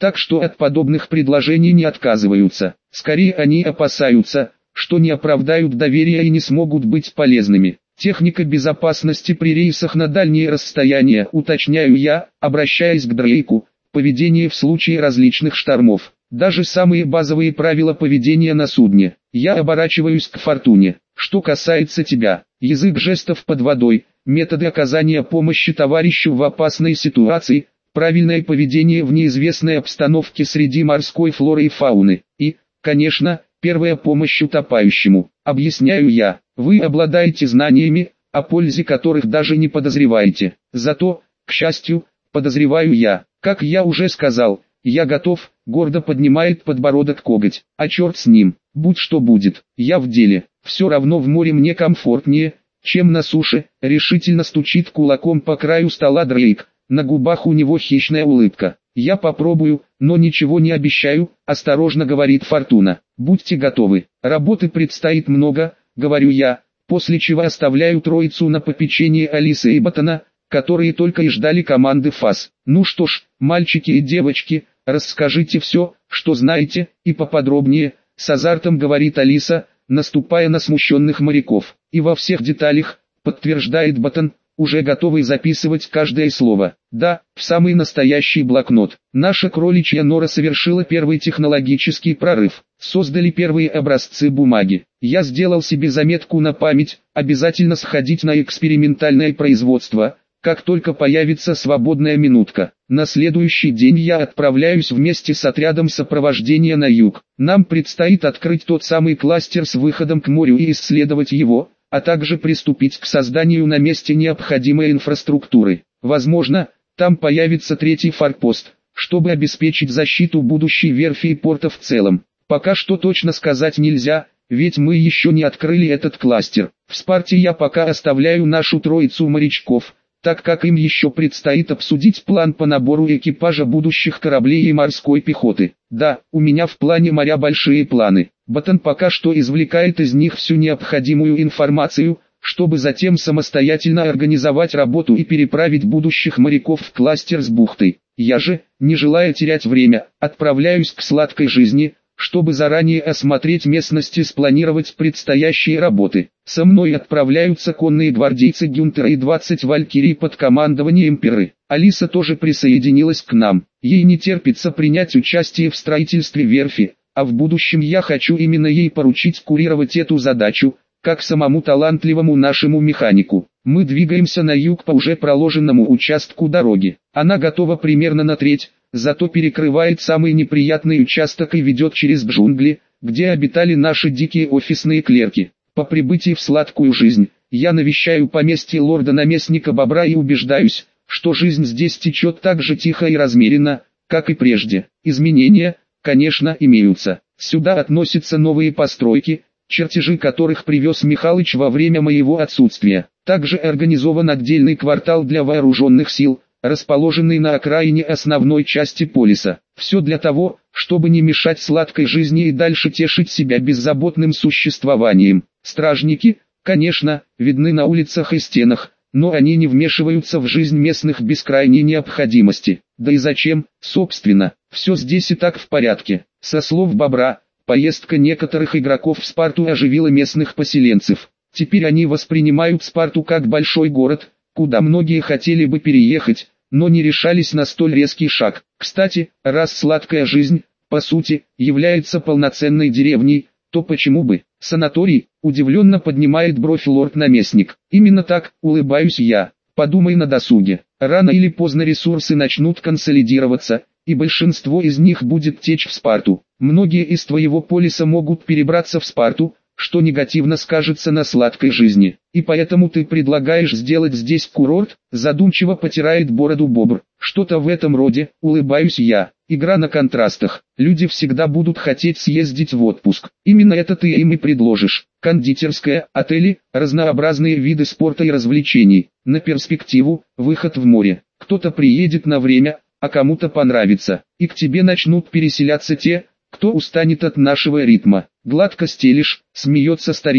так что от подобных предложений не отказываются. Скорее они опасаются, что не оправдают доверия и не смогут быть полезными. Техника безопасности при рейсах на дальние расстояния, уточняю я, обращаясь к Дрейку, поведение в случае различных штормов. Даже самые базовые правила поведения на судне. Я оборачиваюсь к Фортуне. Что касается тебя, язык жестов под водой, методы оказания помощи товарищу в опасной ситуации, правильное поведение в неизвестной обстановке среди морской флоры и фауны, и, конечно, первая помощь утопающему. Объясняю я, вы обладаете знаниями, о пользе которых даже не подозреваете. Зато, к счастью, подозреваю я, как я уже сказал, я готов, гордо поднимает подбородок коготь, а черт с ним, будь что будет, я в деле, все равно в море мне комфортнее, чем на суше, решительно стучит кулаком по краю стола Дрейк, на губах у него хищная улыбка. Я попробую, но ничего не обещаю, осторожно говорит Фортуна. Будьте готовы, работы предстоит много, говорю я, после чего оставляю троицу на попечение Алисы и Ботана, которые только и ждали команды ФАС. Ну что ж, мальчики и девочки, расскажите все, что знаете, и поподробнее, с азартом говорит Алиса, наступая на смущенных моряков. И во всех деталях, подтверждает Ботан, уже готовый записывать каждое слово. Да, в самый настоящий блокнот. Наша кроличья нора совершила первый технологический прорыв. Создали первые образцы бумаги. Я сделал себе заметку на память, обязательно сходить на экспериментальное производство, как только появится свободная минутка. На следующий день я отправляюсь вместе с отрядом сопровождения на юг. Нам предстоит открыть тот самый кластер с выходом к морю и исследовать его, а также приступить к созданию на месте необходимой инфраструктуры. Возможно, там появится третий форпост, чтобы обеспечить защиту будущей верфи и порта в целом. Пока что точно сказать нельзя, ведь мы еще не открыли этот кластер. В Спарте я пока оставляю нашу троицу морячков, так как им еще предстоит обсудить план по набору экипажа будущих кораблей и морской пехоты. Да, у меня в плане моря большие планы. Ботан пока что извлекает из них всю необходимую информацию, чтобы затем самостоятельно организовать работу и переправить будущих моряков в кластер с бухтой. Я же, не желая терять время, отправляюсь к сладкой жизни, чтобы заранее осмотреть местность и спланировать предстоящие работы. Со мной отправляются конные гвардейцы Гюнтера и 20 валькирий под командованием Перы. Алиса тоже присоединилась к нам. Ей не терпится принять участие в строительстве верфи, а в будущем я хочу именно ей поручить курировать эту задачу, как самому талантливому нашему механику. Мы двигаемся на юг по уже проложенному участку дороги. Она готова примерно на треть, зато перекрывает самый неприятный участок и ведет через джунгли, где обитали наши дикие офисные клерки. По прибытии в сладкую жизнь, я навещаю поместье лорда-наместника Бобра и убеждаюсь, что жизнь здесь течет так же тихо и размеренно, как и прежде. Изменения, конечно, имеются. Сюда относятся новые постройки, чертежи которых привез Михалыч во время моего отсутствия. Также организован отдельный квартал для вооруженных сил, расположенный на окраине основной части полиса. Все для того, чтобы не мешать сладкой жизни и дальше тешить себя беззаботным существованием. Стражники, конечно, видны на улицах и стенах, но они не вмешиваются в жизнь местных без крайней необходимости. Да и зачем, собственно, все здесь и так в порядке. Со слов Бобра, поездка некоторых игроков в Спарту оживила местных поселенцев. Теперь они воспринимают Спарту как большой город, куда многие хотели бы переехать, но не решались на столь резкий шаг. Кстати, раз сладкая жизнь, по сути, является полноценной деревней, то почему бы? Санаторий, удивленно поднимает бровь лорд-наместник. Именно так, улыбаюсь я. Подумай на досуге. Рано или поздно ресурсы начнут консолидироваться, и большинство из них будет течь в Спарту. Многие из твоего полиса могут перебраться в Спарту, что негативно скажется на сладкой жизни. И поэтому ты предлагаешь сделать здесь курорт, задумчиво потирает бороду Бобр. Что-то в этом роде, улыбаюсь я. Игра на контрастах. Люди всегда будут хотеть съездить в отпуск. Именно это ты им и предложишь. Кондитерская, отели, разнообразные виды спорта и развлечений. На перспективу, выход в море. Кто-то приедет на время, а кому-то понравится. И к тебе начнут переселяться те, кто устанет от нашего ритма. Гладко стелишь, смеется старик,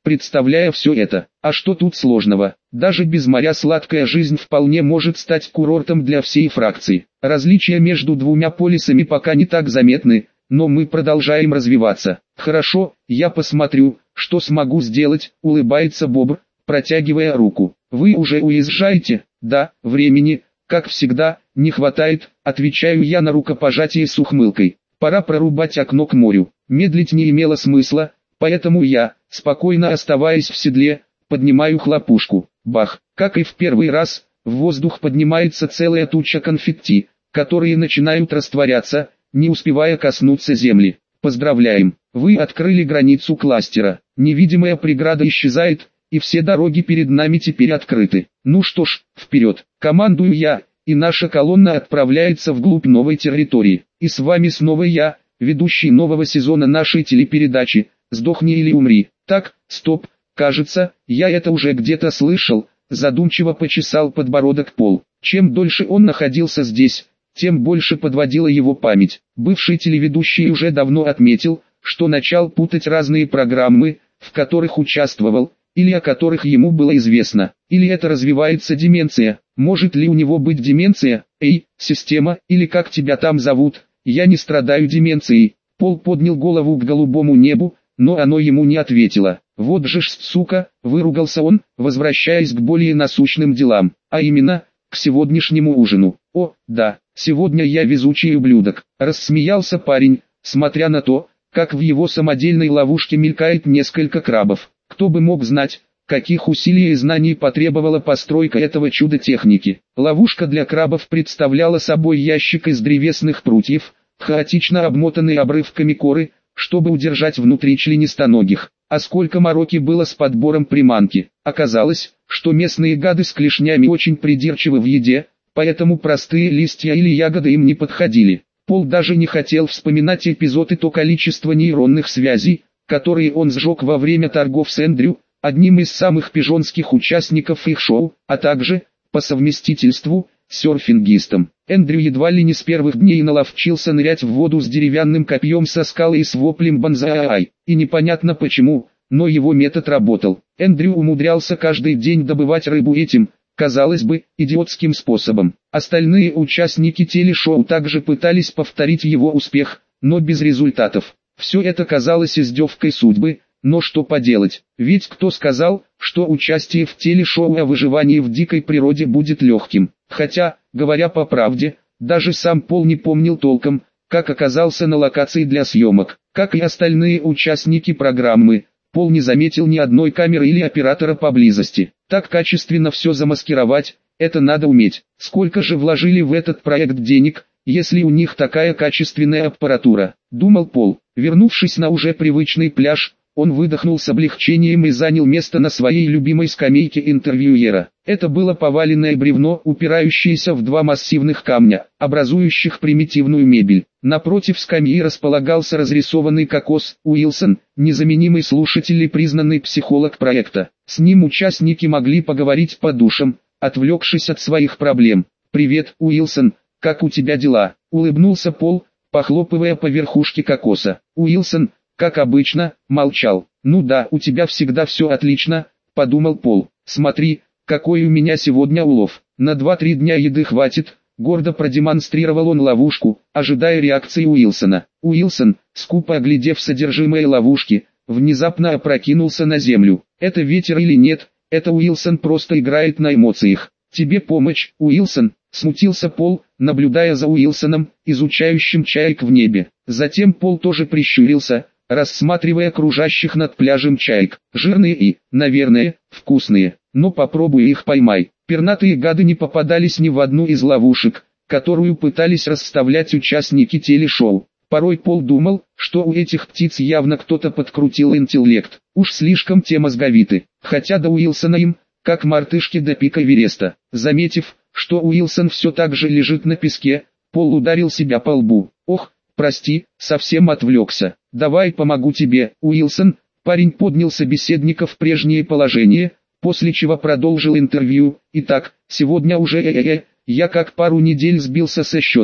представляя все это. А что тут сложного? Даже без моря сладкая жизнь вполне может стать курортом для всей фракции. Различия между двумя полисами пока не так заметны, но мы продолжаем развиваться. Хорошо, я посмотрю, что смогу сделать, улыбается Бобр, протягивая руку. Вы уже уезжаете? Да, времени, как всегда, не хватает, отвечаю я на рукопожатие с ухмылкой. Пора прорубать окно к морю. Медлить не имело смысла, поэтому я, спокойно оставаясь в седле, поднимаю хлопушку. Бах! Как и в первый раз, в воздух поднимается целая туча конфетти, которые начинают растворяться, не успевая коснуться земли. Поздравляем! Вы открыли границу кластера. Невидимая преграда исчезает, и все дороги перед нами теперь открыты. Ну что ж, вперед! Командую я, и наша колонна отправляется вглубь новой территории. И с вами снова я, ведущий нового сезона нашей телепередачи «Сдохни или умри». Так, стоп, кажется, я это уже где-то слышал, задумчиво почесал подбородок Пол. Чем дольше он находился здесь, тем больше подводила его память. Бывший телеведущий уже давно отметил, что начал путать разные программы, в которых участвовал, или о которых ему было известно. Или это развивается деменция. Может ли у него быть деменция? Эй, система, или как тебя там зовут? Я не страдаю деменцией. Пол поднял голову к голубому небу, но оно ему не ответило. Вот же ж сука, выругался он, возвращаясь к более насущным делам, а именно, к сегодняшнему ужину. О, да, сегодня я везучий ублюдок, рассмеялся парень, смотря на то, как в его самодельной ловушке мелькает несколько крабов. Кто бы мог знать, каких усилий и знаний потребовала постройка этого чуда техники. Ловушка для крабов представляла собой ящик из древесных прутьев, хаотично обмотанный обрывками коры, чтобы удержать внутри членистоногих. А сколько мороки было с подбором приманки. Оказалось, что местные гады с клешнями очень придирчивы в еде, поэтому простые листья или ягоды им не подходили. Пол даже не хотел вспоминать эпизод и то количество нейронных связей, которые он сжег во время торгов с Эндрю, одним из самых пижонских участников их шоу, а также, по совместительству, серфингистом. Эндрю едва ли не с первых дней наловчился нырять в воду с деревянным копьем со скалы и с воплем «Банзай!», и непонятно почему, но его метод работал. Эндрю умудрялся каждый день добывать рыбу этим, казалось бы, идиотским способом. Остальные участники телешоу также пытались повторить его успех, но без результатов. Все это казалось издевкой судьбы, но что поделать, ведь кто сказал, что участие в телешоу о выживании в дикой природе будет легким. Хотя, говоря по правде, даже сам Пол не помнил толком, как оказался на локации для съемок. Как и остальные участники программы, Пол не заметил ни одной камеры или оператора поблизости. Так качественно все замаскировать, это надо уметь. Сколько же вложили в этот проект денег, если у них такая качественная аппаратура, думал Пол. Вернувшись на уже привычный пляж, он выдохнул с облегчением и занял место на своей любимой скамейке интервьюера. Это было поваленное бревно, упирающееся в два массивных камня, образующих примитивную мебель. Напротив скамьи располагался разрисованный кокос Уилсон, незаменимый слушатель и признанный психолог проекта. С ним участники могли поговорить по душам, отвлекшись от своих проблем. «Привет, Уилсон, как у тебя дела?» — улыбнулся Пол, похлопывая по верхушке кокоса. Уилсон, как обычно, молчал. «Ну да, у тебя всегда все отлично», — подумал Пол. «Смотри, какой у меня сегодня улов. На 2-3 дня еды хватит», — гордо продемонстрировал он ловушку, ожидая реакции Уилсона. Уилсон, скупо оглядев содержимое ловушки, внезапно опрокинулся на землю. «Это ветер или нет, это Уилсон просто играет на эмоциях. Тебе помочь, Уилсон?» — смутился Пол, наблюдая за Уилсоном, изучающим чаек в небе. Затем Пол тоже прищурился, рассматривая кружащих над пляжем чаек. Жирные и, наверное, вкусные, но попробуй их поймай. Пернатые гады не попадались ни в одну из ловушек, которую пытались расставлять участники телешоу. Порой Пол думал, что у этих птиц явно кто-то подкрутил интеллект. Уж слишком те мозговиты, хотя до Уилсона им, как мартышки до пика Эвереста. Заметив, что Уилсон все так же лежит на песке, Пол ударил себя по лбу. «Ох, прости, совсем отвлекся. Давай помогу тебе, Уилсон». Парень поднял собеседника в прежнее положение, после чего продолжил интервью. «Итак, сегодня уже я как пару недель сбился со счета.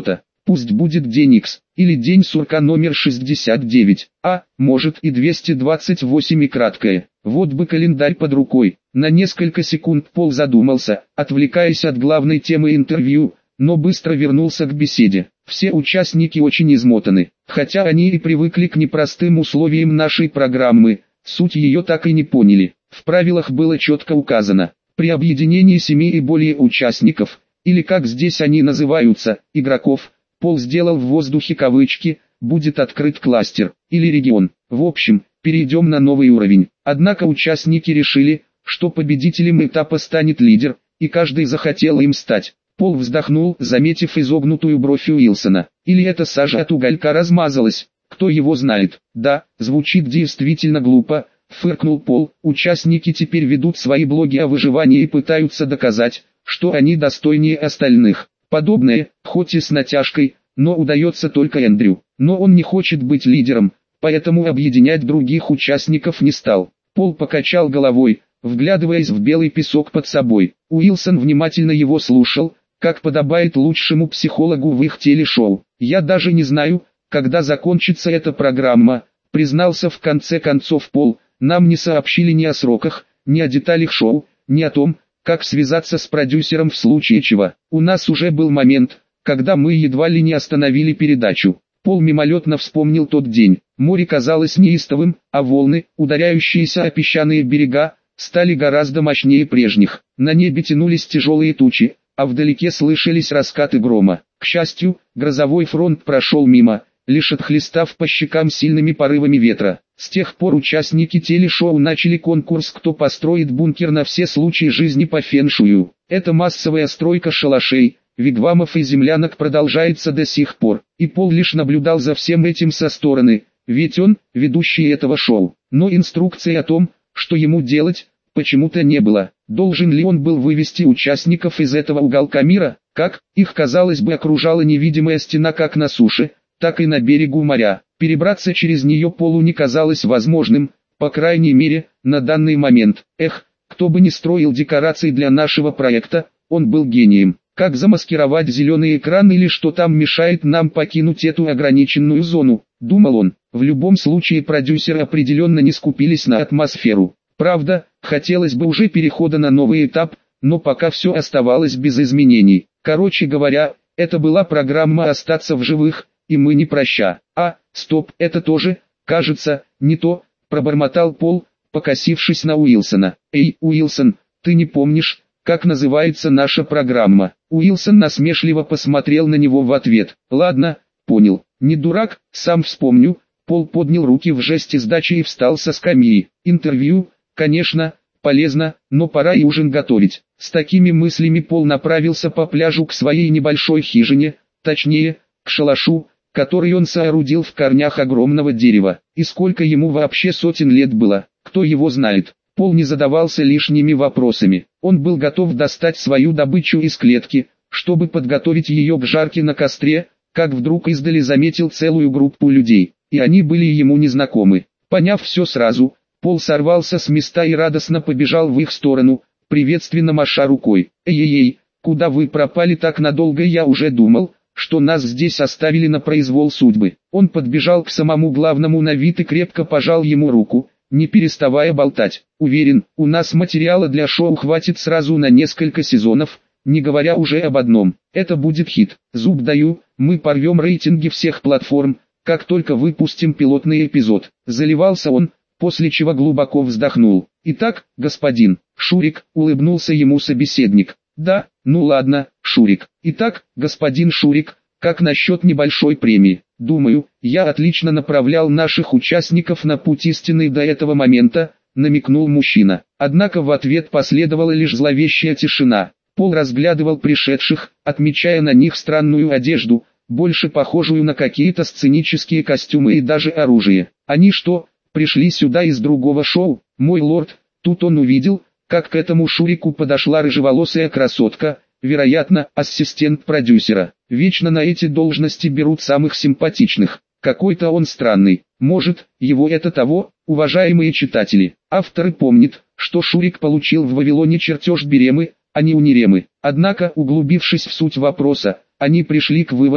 Пусть будет день X, или день сурка номер 69, а, может и 228 и краткое. Вот бы календарь под рукой. На несколько секунд Пол задумался, отвлекаясь от главной темы интервью, но быстро вернулся к беседе. Все участники очень измотаны, хотя они и привыкли к непростым условиям нашей программы, суть ее так и не поняли. В правилах было четко указано, при объединении 7 и более участников, или как здесь они называются, игроков, Пол сделал в воздухе кавычки, будет открыт кластер, или регион. В общем, перейдем на новый уровень. Однако участники решили, что победителем этапа станет лидер, и каждый захотел им стать. Пол вздохнул, заметив изогнутую бровь Уилсона. Или эта сажа от уголька размазалась, кто его знает. Да, звучит действительно глупо, фыркнул Пол. Участники теперь ведут свои блоги о выживании и пытаются доказать, что они достойнее остальных. Подобное, хоть и с натяжкой, но удается только Эндрю. Но он не хочет быть лидером, поэтому объединять других участников не стал. Пол покачал головой, вглядываясь в белый песок под собой. Уилсон внимательно его слушал, как подобает лучшему психологу в их телешоу. «Я даже не знаю, когда закончится эта программа», признался в конце концов Пол. «Нам не сообщили ни о сроках, ни о деталях шоу, ни о том, как связаться с продюсером в случае чего. У нас уже был момент, когда мы едва ли не остановили передачу». Пол мимолетно вспомнил тот день. Море казалось неистовым, а волны, ударяющиеся о песчаные берега, стали гораздо мощнее прежних. На небе тянулись тяжелые тучи, а вдалеке слышались раскаты грома. К счастью, грозовой фронт прошел мимо, лишь отхлестав по щекам сильными порывами ветра. С тех пор участники телешоу начали конкурс «Кто построит бункер на все случаи жизни по фэншую». Эта массовая стройка шалашей, вигвамов и землянок продолжается до сих пор, и Пол лишь наблюдал за всем этим со стороны, ведь он, ведущий этого шоу. Но инструкции о том, что ему делать, почему-то не было. Должен ли он был вывести участников из этого уголка мира, как, их казалось бы окружала невидимая стена как на суше, так и на берегу моря. Перебраться через нее Полу не казалось возможным, по крайней мере, на данный момент. Эх, кто бы ни строил декорации для нашего проекта, он был гением. Как замаскировать зеленый экран или что там мешает нам покинуть эту ограниченную зону, думал он. В любом случае продюсеры определенно не скупились на атмосферу. Правда, хотелось бы уже перехода на новый этап, но пока все оставалось без изменений. Короче говоря, это была программа «Остаться в живых», и мы не проща. Стоп, это тоже, кажется, не то, пробормотал Пол, покосившись на Уилсона. Эй, Уилсон, ты не помнишь, как называется наша программа? Уилсон насмешливо посмотрел на него в ответ. Ладно, понял, не дурак, сам вспомню. Пол поднял руки в жесте сдачи и встал со скамьи. Интервью, конечно, полезно, но пора и ужин готовить. С такими мыслями Пол направился по пляжу к своей небольшой хижине, точнее, к шалашу, который он соорудил в корнях огромного дерева. И сколько ему вообще сотен лет было, кто его знает. Пол не задавался лишними вопросами. Он был готов достать свою добычу из клетки, чтобы подготовить ее к жарке на костре, как вдруг издали заметил целую группу людей, и они были ему незнакомы. Поняв все сразу, Пол сорвался с места и радостно побежал в их сторону, приветственно маша рукой. «Эй-эй-эй, куда вы пропали так надолго? Я уже думал, что нас здесь оставили на произвол судьбы». Он подбежал к самому главному на вид и крепко пожал ему руку, не переставая болтать. «Уверен, у нас материала для шоу хватит сразу на несколько сезонов, не говоря уже об одном. Это будет хит. Зуб даю, мы порвем рейтинги всех платформ, как только выпустим пилотный эпизод». Заливался он, после чего глубоко вздохнул. «Итак, господин Шурик», улыбнулся ему собеседник. «Да, ну ладно, Шурик. Итак, господин Шурик, как насчет небольшой премии? Думаю, я отлично направлял наших участников на путь истинный до этого момента», намекнул мужчина. Однако в ответ последовала лишь зловещая тишина. Пол разглядывал пришедших, отмечая на них странную одежду, больше похожую на какие-то сценические костюмы и даже оружие. «Они что, пришли сюда из другого шоу, мой лорд?» Тут он увидел, как к этому Шурику подошла рыжеволосая красотка, вероятно, ассистент продюсера. Вечно на эти должности берут самых симпатичных. Какой-то он странный. Может, его это того, уважаемые читатели. Авторы помнят, что Шурик получил в Вавилоне чертеж Беремы, а не Униремы. Однако, углубившись в суть вопроса, они пришли к выводу,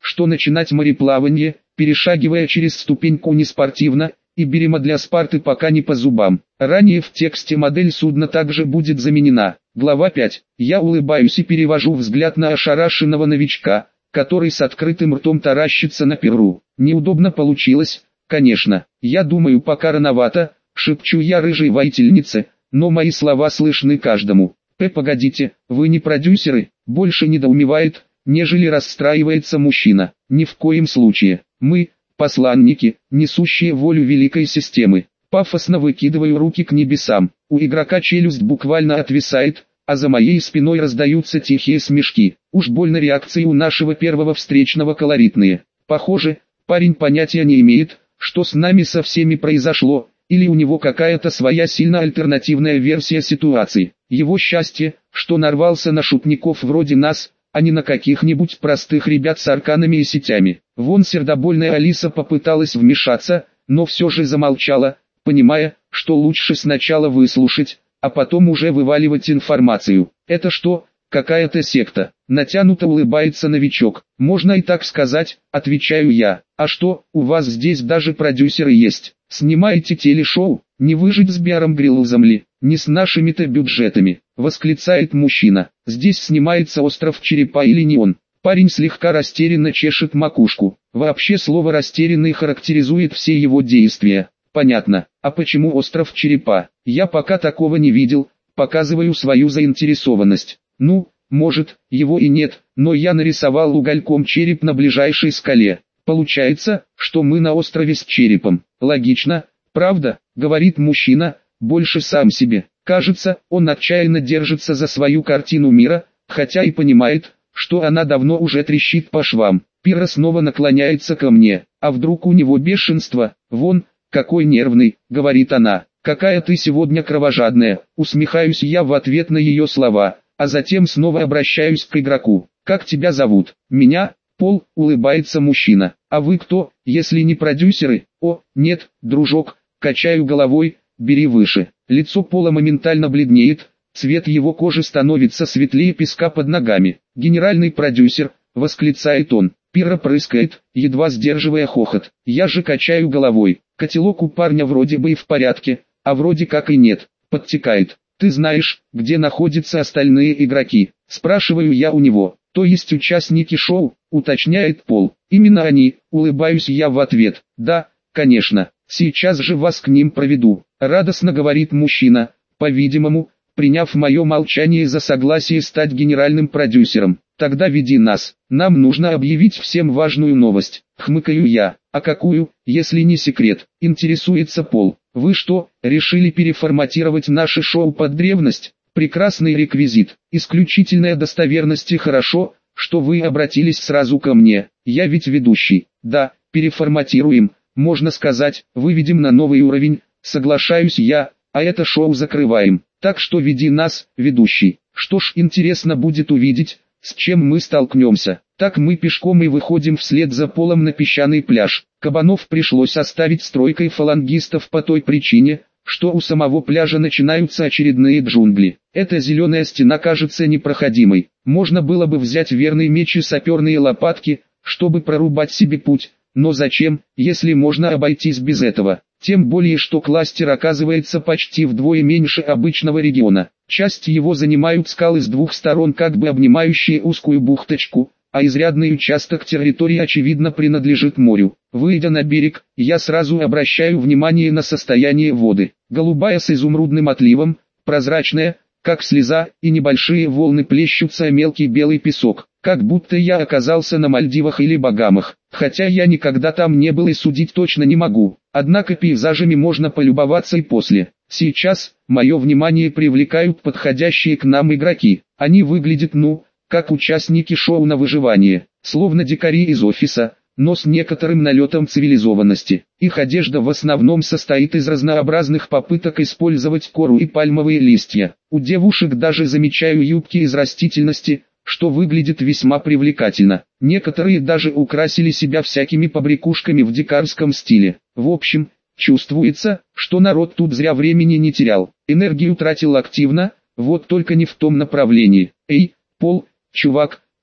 что начинать мореплавание, перешагивая через ступеньку неспортивно, и берема для Спарты пока не по зубам. Ранее в тексте модель судна также будет заменена. Глава 5. Я улыбаюсь и перевожу взгляд на ошарашенного новичка, который с открытым ртом таращится на перу. Неудобно получилось, конечно. Я думаю, пока рановато, шепчу я рыжей воительнице, но мои слова слышны каждому. Погодите, вы не продюсеры? Больше недоумевает, нежели расстраивается мужчина. Ни в коем случае. Мы – посланники, несущие волю великой системы. Пафосно выкидываю руки к небесам. У игрока челюсть буквально отвисает, а за моей спиной раздаются тихие смешки. Уж больно реакции у нашего первого встречного колоритные. Похоже, парень понятия не имеет, что с нами со всеми произошло, или у него какая-то своя сильно альтернативная версия ситуации. Его счастье, что нарвался на шутников вроде нас, а не на каких-нибудь простых ребят с арканами и сетями. Вон сердобольная Алиса попыталась вмешаться, но все же замолчала, понимая, что лучше сначала выслушать, а потом уже вываливать информацию. Это что, какая-то секта? Натянуто улыбается новичок. Можно и так сказать, отвечаю я. А что, у вас здесь даже продюсеры есть? Снимаете телешоу? Не выжить с Биаром Гриллзом ли? Не с нашими-то бюджетами, восклицает мужчина. Здесь снимается «Остров Черепа» или не он? Парень слегка растерянно чешет макушку. Вообще слово «растерянный» характеризует все его действия. Понятно. А почему «Остров Черепа»? Я пока такого не видел, показываю свою заинтересованность. Ну, может, его и нет, но я нарисовал угольком череп на ближайшей скале. Получается, что мы на острове с черепом. Логично, правда, говорит мужчина, больше сам себе. Кажется, он отчаянно держится за свою картину мира, хотя и понимает, что она давно уже трещит по швам. Пира снова наклоняется ко мне. А вдруг у него бешенство? Вон, какой нервный, говорит она. Какая ты сегодня кровожадная, усмехаюсь я в ответ на ее слова, а затем снова обращаюсь к игроку. Как тебя зовут? Меня? Пол, улыбается мужчина. А вы кто, если не продюсеры? О, нет, дружок, качаю головой, бери выше. Лицо Пола моментально бледнеет, цвет его кожи становится светлее песка под ногами. Генеральный продюсер, восклицает он. Пира прыскает, едва сдерживая хохот. Я же качаю головой. Котелок у парня вроде бы и в порядке, а вроде как и нет. Подтекает. Ты знаешь, где находятся остальные игроки? Спрашиваю я у него. То есть участники шоу, уточняет Пол. Именно они, улыбаюсь я в ответ. Да, конечно, сейчас же вас к ним проведу. Радостно говорит мужчина, по-видимому, приняв мое молчание за согласие стать генеральным продюсером. Тогда веди нас, нам нужно объявить всем важную новость. Хмыкаю я. А какую, если не секрет, интересуется Пол. Вы что, решили переформатировать наше шоу под древность? Прекрасный реквизит, исключительная достоверность и хорошо, что вы обратились сразу ко мне. Я ведь ведущий. Да, переформатируем, можно сказать, выведем на новый уровень, соглашаюсь я, а это шоу закрываем. Так что веди нас, ведущий. Что ж, интересно будет увидеть, с чем мы столкнемся. Так мы пешком и выходим вслед за Полом на песчаный пляж. Кабанов пришлось оставить стройкой фалангистов по той причине, что у самого пляжа начинаются очередные джунгли. Эта зеленая стена кажется непроходимой. Можно было бы взять верный меч и саперные лопатки, чтобы прорубать себе путь, но зачем, если можно обойтись без этого? Тем более, что кластер оказывается почти вдвое меньше обычного региона. Часть его занимают скалы с двух сторон, как бы обнимающие узкую бухточку, а изрядный участок территории очевидно принадлежит морю. Выйдя на берег, я сразу обращаю внимание на состояние воды. Голубая с изумрудным отливом, прозрачная, как слеза, и небольшие волны плещутся о мелкий белый песок, как будто я оказался на Мальдивах или Багамах, хотя я никогда там не был и судить точно не могу. Однако пейзажами можно полюбоваться и после. Сейчас, мое внимание привлекают подходящие к нам игроки. Они выглядят как участники шоу на выживание, словно дикари из офиса, но с некоторым налетом цивилизованности. Их одежда в основном состоит из разнообразных попыток использовать кору и пальмовые листья. У девушек даже замечаю юбки из растительности, что выглядит весьма привлекательно. Некоторые даже украсили себя всякими побрякушками в дикарском стиле. В общем, чувствуется, что народ тут зря времени не терял. Энергию тратил активно, вот только не в том направлении. Эй, Пол, чувак,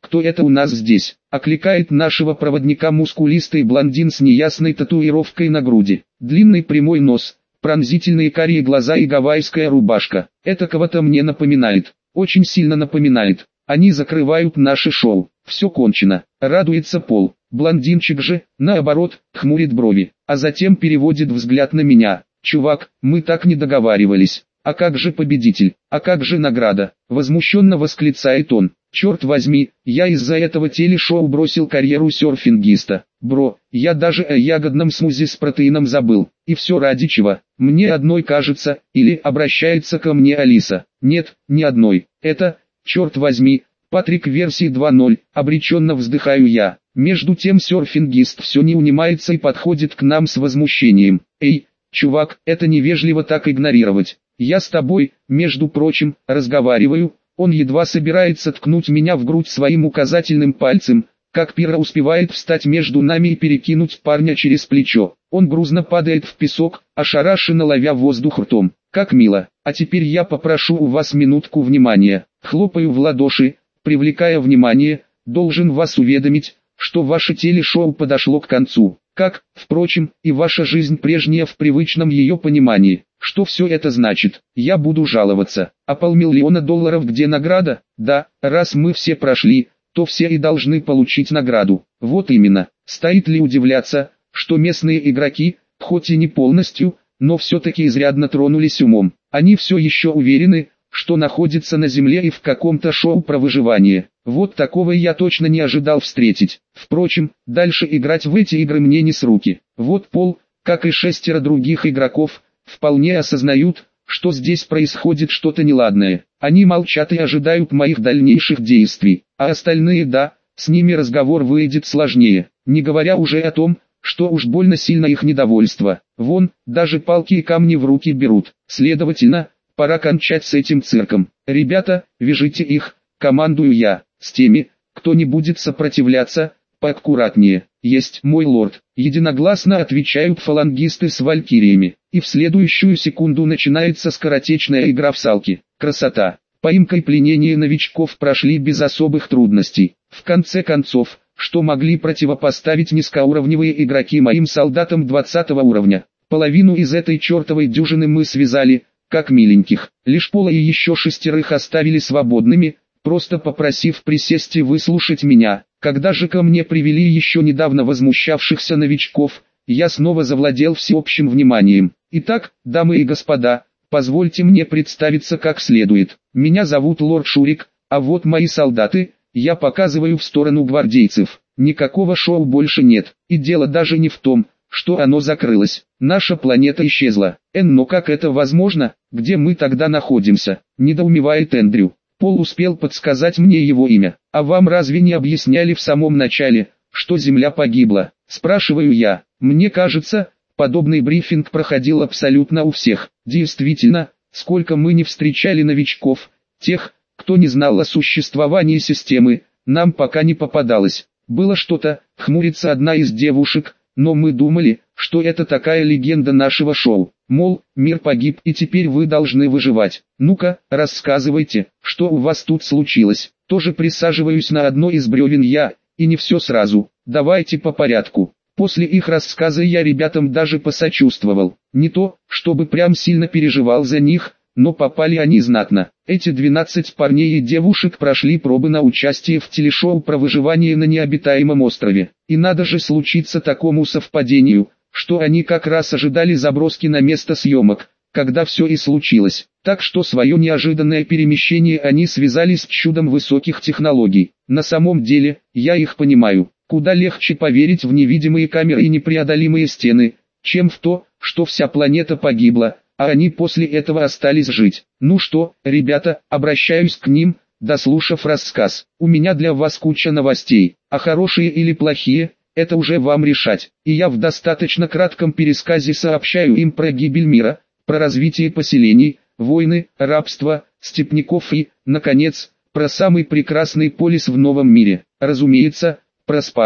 кто это у нас здесь?» — окликает нашего проводника мускулистый блондин с неясной татуировкой на груди. Длинный прямой нос, пронзительные карие глаза и гавайская рубашка. Это кого-то мне напоминает, очень сильно напоминает. Они закрывают наше шоу. Все кончено. Радуется Пол. Блондинчик же, наоборот, хмурит брови, а затем переводит взгляд на меня. «Чувак, мы так не договаривались. А как же победитель? А как же награда?» Возмущенно восклицает он. «Черт возьми, я из-за этого телешоу бросил карьеру серфингиста. Бро, я даже о ягодном смузи с протеином забыл. И все ради чего? Мне одной кажется, или обращается ко мне Алиса. Нет, ни одной. Это, черт возьми, Патрик версии 2.0, обреченно вздыхаю я. Между тем серфингист все не унимается и подходит к нам с возмущением. Эй, чувак, это невежливо так игнорировать. Я с тобой, между прочим, разговариваю. Он едва собирается ткнуть меня в грудь своим указательным пальцем, как Пира успевает встать между нами и перекинуть парня через плечо. Он грузно падает в песок, ошарашенно ловя воздух ртом. Как мило. А теперь я попрошу у вас минутку внимания. Хлопаю в ладоши, привлекая внимание. Должен вас уведомить, что ваше телешоу подошло к концу. Как, впрочем, и ваша жизнь прежняя в привычном ее понимании. Что все это значит? Я буду жаловаться. А $500 000 где награда? Да, раз мы все прошли, то все и должны получить награду. Вот именно. Стоит ли удивляться, что местные игроки, хоть и не полностью, но все-таки изрядно тронулись умом. Они все еще уверены, что находится на земле и в каком-то шоу про выживание. Вот такого я точно не ожидал встретить. Впрочем, дальше играть в эти игры мне не с руки. Вот Пол, как и 6 других игроков, вполне осознают, что здесь происходит что-то неладное. Они молчат и ожидают моих дальнейших действий. А остальные, да, с ними разговор выйдет сложнее. Не говоря уже о том, что уж больно сильно их недовольство. Вон, даже палки и камни в руки берут. Следовательно, пора кончать с этим цирком. Ребята, вяжите их, командую я. С теми, кто не будет сопротивляться, поаккуратнее. Есть, мой лорд. Единогласно отвечают фалангисты с валькириями. И в следующую секунду начинается скоротечная игра в салки. Красота. Поимка и пленение новичков прошли без особых трудностей. В конце концов, что могли противопоставить низкоуровневые игроки моим солдатам 20 уровня? Половину из этой чертовой дюжины мы связали, как миленьких. Лишь Пола и еще 6 оставили свободными, просто попросив присесть и выслушать меня. Когда же ко мне привели еще недавно возмущавшихся новичков, я снова завладел всеобщим вниманием. Итак, дамы и господа, позвольте мне представиться как следует. Меня зовут лорд Шурик, а вот мои солдаты. Я показываю в сторону гвардейцев. Никакого шоу больше нет, и дело даже не в том, что оно закрылось. Наша планета исчезла. Но как это возможно? Где мы тогда находимся? Недоумевает Эндрю. Пол успел подсказать мне его имя. А вам разве не объясняли в самом начале, что Земля погибла? Спрашиваю я. Мне кажется, подобный брифинг проходил абсолютно у всех. Действительно, сколько мы не встречали новичков, тех, кто не знал о существовании системы, нам пока не попадалось. Было что-то, хмурится одна из девушек, но мы думали, что это такая легенда нашего шоу. Мол, мир погиб и теперь вы должны выживать. Ну-ка, рассказывайте, что у вас тут случилось. Тоже присаживаюсь на одно из бревен я, и не все сразу. Давайте по порядку. После их рассказа я ребятам даже посочувствовал. Не то, чтобы прям сильно переживал за них, но попали они знатно. Эти 12 парней и девушек прошли пробы на участие в телешоу про выживание на необитаемом острове. И надо же случиться такому совпадению, что они как раз ожидали заброски на место съемок, когда все и случилось. Так что свое неожиданное перемещение они связали с чудом высоких технологий. На самом деле, я их понимаю. Куда легче поверить в невидимые камеры и непреодолимые стены, чем в то, что вся планета погибла, а они после этого остались жить. Ну что, ребята, обращаюсь к ним, дослушав рассказ. У меня для вас куча новостей, а хорошие или плохие, это уже вам решать. И я в достаточно кратком пересказе сообщаю им про гибель мира, про развитие поселений, войны, рабство, степняков и, наконец, про самый прекрасный полис в новом мире. Разумеется, про Спарту.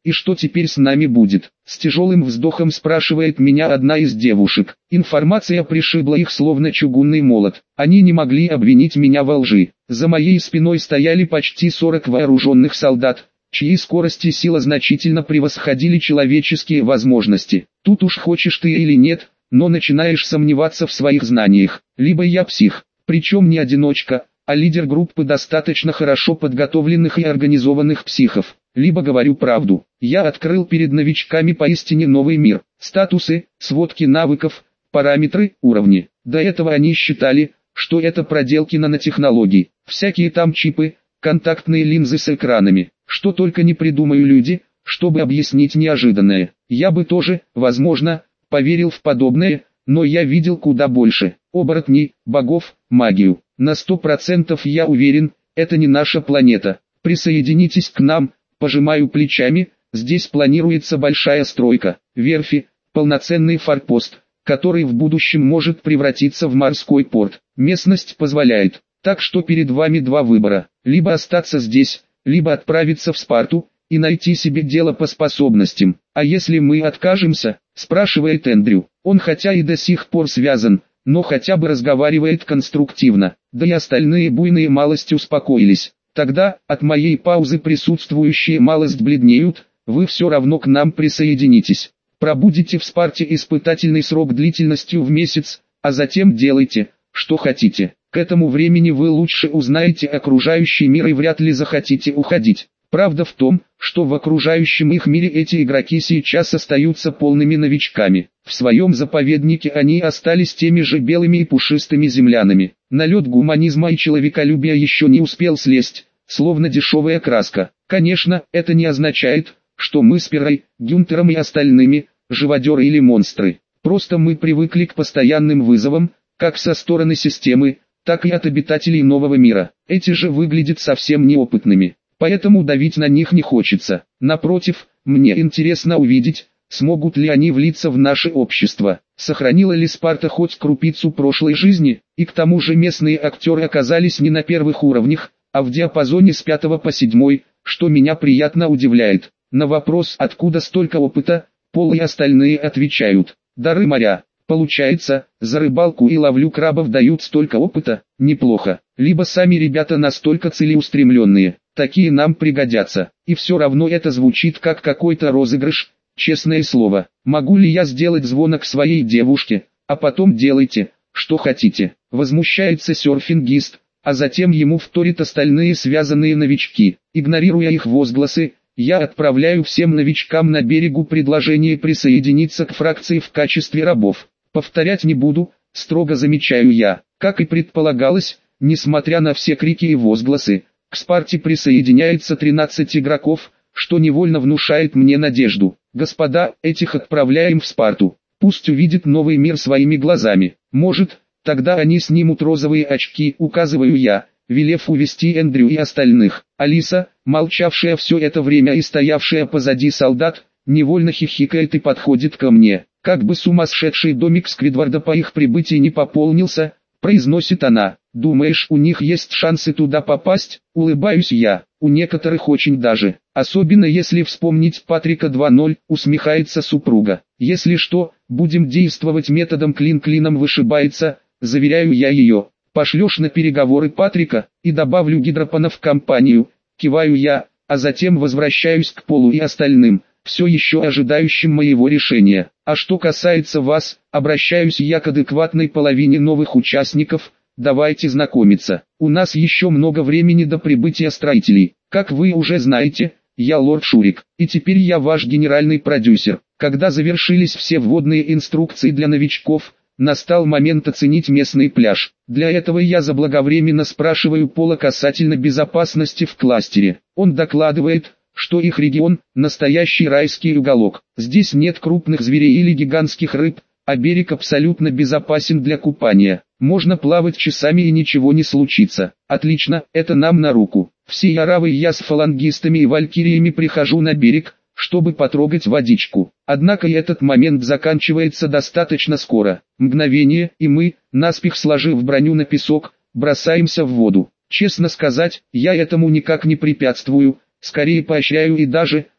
И что теперь с нами будет? С тяжелым вздохом спрашивает меня одна из девушек. Информация пришибла их словно чугунный молот. Они не могли обвинить меня во лжи. За моей спиной стояли почти 40 вооруженных солдат, чьи скорость и сила значительно превосходили человеческие возможности. Тут уж хочешь ты или нет, но начинаешь сомневаться в своих знаниях. Либо я псих, причем не одиночка, а лидер группы достаточно хорошо подготовленных и организованных психов. Либо говорю правду. Я открыл перед новичками поистине новый мир. Статусы, сводки навыков, параметры, уровни. До этого они считали, что это проделки нанотехнологий. Всякие там чипы, контактные линзы с экранами. Что только не придумаю люди, чтобы объяснить неожиданное. Я бы тоже, возможно, поверил в подобное, но я видел куда больше. Оборотней, богов, магию. На 100% я уверен, это не наша планета. Присоединитесь к нам, пожимаю плечами, здесь планируется большая стройка, верфи, полноценный форпост, который в будущем может превратиться в морской порт. Местность позволяет, так что перед вами два выбора, либо остаться здесь, либо отправиться в Спарту и найти себе дело по способностям. А если мы откажемся, спрашивает Эндрю. Он хотя и до сих пор связан, но хотя бы разговаривает конструктивно, да и остальные буйные малость успокоились. Тогда, от моей паузы присутствующие малость бледнеют, вы все равно к нам присоединитесь. Пробудете в Спарте испытательный срок длительностью в месяц, а затем делайте, что хотите. К этому времени вы лучше узнаете окружающий мир и вряд ли захотите уходить. Правда в том, что в окружающем их мире эти игроки сейчас остаются полными новичками. В своем заповеднике они остались теми же белыми и пушистыми землянами. Налет гуманизма и человеколюбия еще не успел слезть, словно дешевая краска. Конечно, это не означает, что мы с Перой, Гюнтером и остальными, живодеры или монстры. Просто мы привыкли к постоянным вызовам, как со стороны системы, так и от обитателей нового мира. Эти же выглядят совсем неопытными. Поэтому давить на них не хочется. Напротив, мне интересно увидеть, смогут ли они влиться в наше общество. Сохранила ли Спарта хоть крупицу прошлой жизни, и к тому же местные актеры оказались не на первых уровнях, а в диапазоне с 5 по 7, что меня приятно удивляет. На вопрос «откуда столько опыта?» Пол и остальные отвечают «дары моря». Получается, за рыбалку и ловлю крабов дают столько опыта, неплохо. Либо сами ребята настолько целеустремленные, такие нам пригодятся. И все равно это звучит как какой-то розыгрыш, честное слово. Могу ли я сделать звонок своей девушке, а потом делайте, что хотите. Возмущается серфингист, а затем ему вторят остальные связанные новички. Игнорируя их возгласы, я отправляю всем новичкам на берегу предложение присоединиться к фракции в качестве рабов. Повторять не буду, строго замечаю я. Как и предполагалось, несмотря на все крики и возгласы, к Спарте присоединяется 13 игроков, что невольно внушает мне надежду. Господа, этих отправляем в Спарту. Пусть увидят новый мир своими глазами. Может, тогда они снимут розовые очки, указываю я, велев увести Эндрю и остальных. Алиса, молчавшая все это время и стоявшая позади солдат, невольно хихикает и подходит ко мне. Как бы сумасшедший домик Сквидварда по их прибытии не пополнился, произносит она. Думаешь, у них есть шансы туда попасть? Улыбаюсь я. У некоторых очень даже. Особенно если вспомнить Патрика 2.0, усмехается супруга. Если что, будем действовать методом клин клином вышибается, заверяю я ее. Пошлешь на переговоры Патрика, и добавлю Гидропана в компанию, киваю я, а затем возвращаюсь к Полу и остальным, все еще ожидающим моего решения. А что касается вас, обращаюсь я к адекватной половине новых участников, давайте знакомиться. У нас еще много времени до прибытия строителей. Как вы уже знаете, я лорд Шурик, и теперь я ваш генеральный продюсер. Когда завершились все вводные инструкции для новичков, настал момент оценить местный пляж. Для этого я заблаговременно спрашиваю Пола касательно безопасности в кластере. Он докладывает, что их регион – настоящий райский уголок. Здесь нет крупных зверей или гигантских рыб, а берег абсолютно безопасен для купания. Можно плавать часами и ничего не случится. Отлично, это нам на руку. Всей аравой я с фалангистами и валькириями прихожу на берег, чтобы потрогать водичку. Однако и этот момент заканчивается достаточно скоро. Мгновение, и мы, наспех сложив броню на песок, бросаемся в воду. Честно сказать, я этому никак не препятствую, скорее поощряю и даже,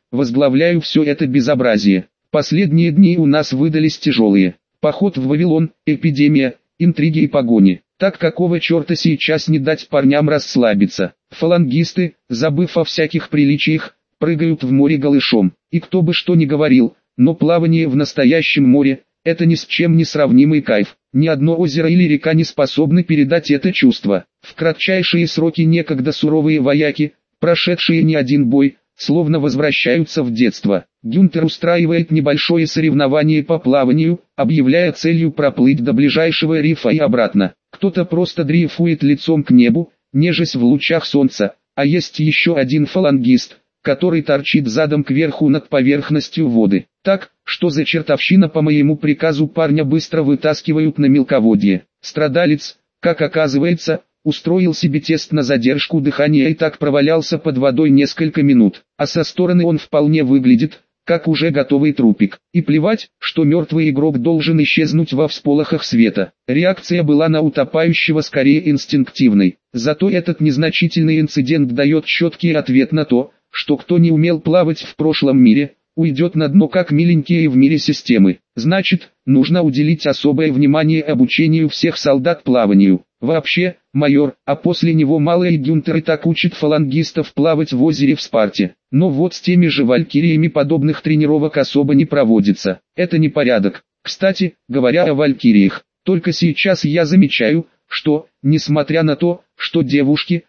возглавляю все это безобразие. Последние дни у нас выдались тяжелые. Поход в Вавилон, эпидемия, интриги и погони. Так какого черта сейчас не дать парням расслабиться? Фалангисты, забыв о всяких приличиях, прыгают в море голышом. И кто бы что ни говорил, но плавание в настоящем море – это ни с чем не сравнимый кайф. Ни одно озеро или река не способны передать это чувство. В кратчайшие сроки некогда суровые вояки, прошедшие не один бой, словно возвращаются в детство. Гюнтер устраивает небольшое соревнование по плаванию, объявляя целью проплыть до ближайшего рифа и обратно. Кто-то просто дрейфует лицом к небу, нежась в лучах солнца, а есть еще один фалангист, который торчит задом кверху над поверхностью воды. Так, что за чертовщина, по моему приказу парня быстро вытаскивают на мелководье. Страдалец, как оказывается, устроил себе тест на задержку дыхания и так провалялся под водой несколько минут. А со стороны он вполне выглядит, как уже готовый трупик. И плевать, что мертвый игрок должен исчезнуть во всполохах света. Реакция была на утопающего скорее инстинктивной. Зато этот незначительный инцидент дает четкий ответ на то, что кто не умел плавать в прошлом мире, уйдет на дно как миленькие в мире системы. Значит, нужно уделить особое внимание обучению всех солдат плаванию. Вообще, майор, а после него малые Гюнтеры так учат фалангистов плавать в озере в Спарте. Но вот с теми же валькириями подобных тренировок особо не проводится. Это непорядок. Кстати, говоря о валькириях, только сейчас я замечаю, что, несмотря на то, что девушки,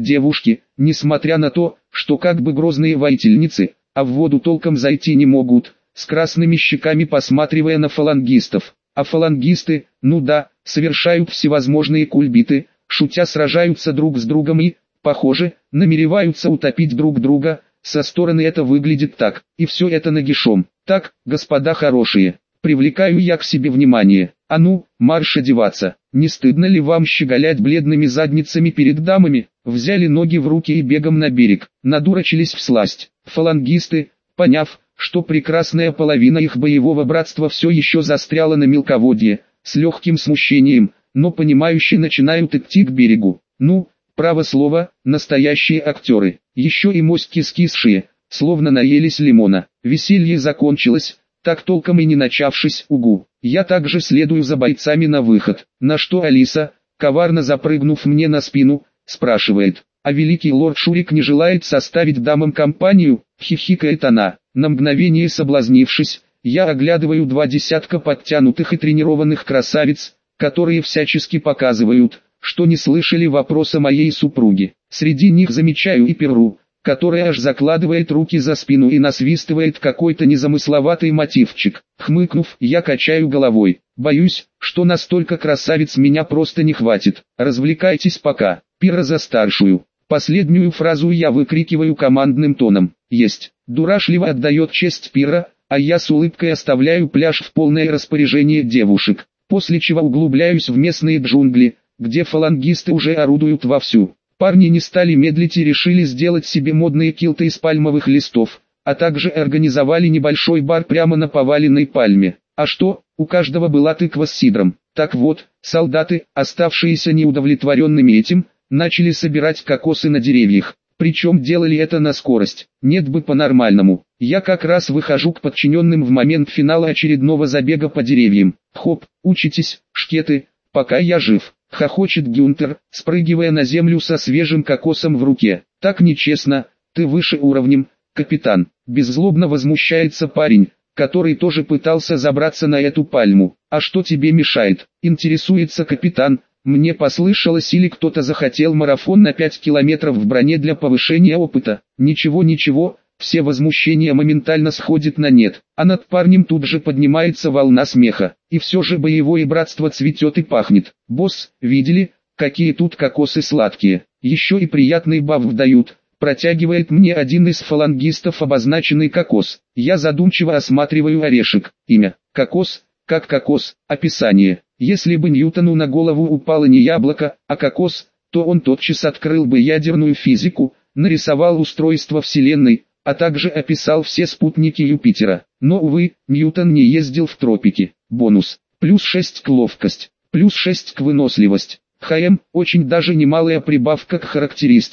несмотря на то, что как бы грозные воительницы, а в воду толком зайти не могут, с красными щеками посматривая на фалангистов. А фалангисты, ну да, совершают всевозможные кульбиты, шутя сражаются друг с другом и, похоже, намереваются утопить друг друга. Со стороны это выглядит так, и все это нагишом. Так, господа хорошие, привлекаю я к себе внимание. А ну, марш одеваться. Не стыдно ли вам щеголять бледными задницами перед дамами? Взяли ноги в руки и бегом на берег, надурачились всласть. Фалангисты, поняв, что прекрасная половина их боевого братства все еще застряла на мелководье, с легким смущением, но понимающе начинают идти к берегу. Ну, право слово, настоящие актеры. Еще и моськи скисшие, словно наелись лимона. Веселье закончилось, так толком и не начавшись. Угу. Я также следую за бойцами на выход. На что Алиса, коварно запрыгнув мне на спину, спрашивает: «А великий лорд Шурик не желает составить дамам компанию?» Хихикает она. На мгновение соблазнившись, я оглядываю 20 подтянутых и тренированных красавиц, которые всячески показывают, что не слышали вопроса моей супруги. Среди них замечаю и Перру, которая аж закладывает руки за спину и насвистывает какой-то незамысловатый мотивчик. Хмыкнув, я качаю головой. Боюсь, что настолько красавиц меня просто не хватит. Развлекайтесь пока. Пира за старшую. Последнюю фразу я выкрикиваю командным тоном. Есть. Дурашливо отдает честь Пира, а я с улыбкой оставляю пляж в полное распоряжение девушек. После чего углубляюсь в местные джунгли, где фалангисты уже орудуют вовсю. Парни не стали медлить и решили сделать себе модные килты из пальмовых листов, а также организовали небольшой бар прямо на поваленной пальме. А что, у каждого была тыква с сидром. Так вот, солдаты, оставшиеся неудовлетворенными этим, начали собирать кокосы на деревьях. Причем делали это на скорость. Нет бы по-нормальному. Я как раз выхожу к подчиненным в момент финала очередного забега по деревьям. Хоп, учитесь, шкеты, пока я жив. Хохочет Гюнтер, спрыгивая на землю со свежим кокосом в руке. Так нечестно, ты выше уровнем, капитан. Беззлобно возмущается парень, который тоже пытался забраться на эту пальму. А что тебе мешает? Интересуется капитан. Мне послышалось, или кто-то захотел марафон на 5 километров в броне для повышения опыта. Ничего, все возмущения моментально сходят на нет, а над парнем тут же поднимается волна смеха. И все же боевое братство цветет и пахнет. Босс, видели, какие тут кокосы сладкие? Еще и приятный баф дают. Протягивает мне один из фалангистов обозначенный кокос. Я задумчиво осматриваю орешек. Имя: кокос, как кокос. Описание: если бы Ньютону на голову упало не яблоко, а кокос, то он тотчас открыл бы ядерную физику, нарисовал устройство Вселенной, а также описал все спутники Юпитера. Но, увы, Ньютон не ездил в тропики. Бонус: плюс 6 к ловкость, плюс 6 к выносливость. ХМ, очень даже немалая прибавка к характеристикам.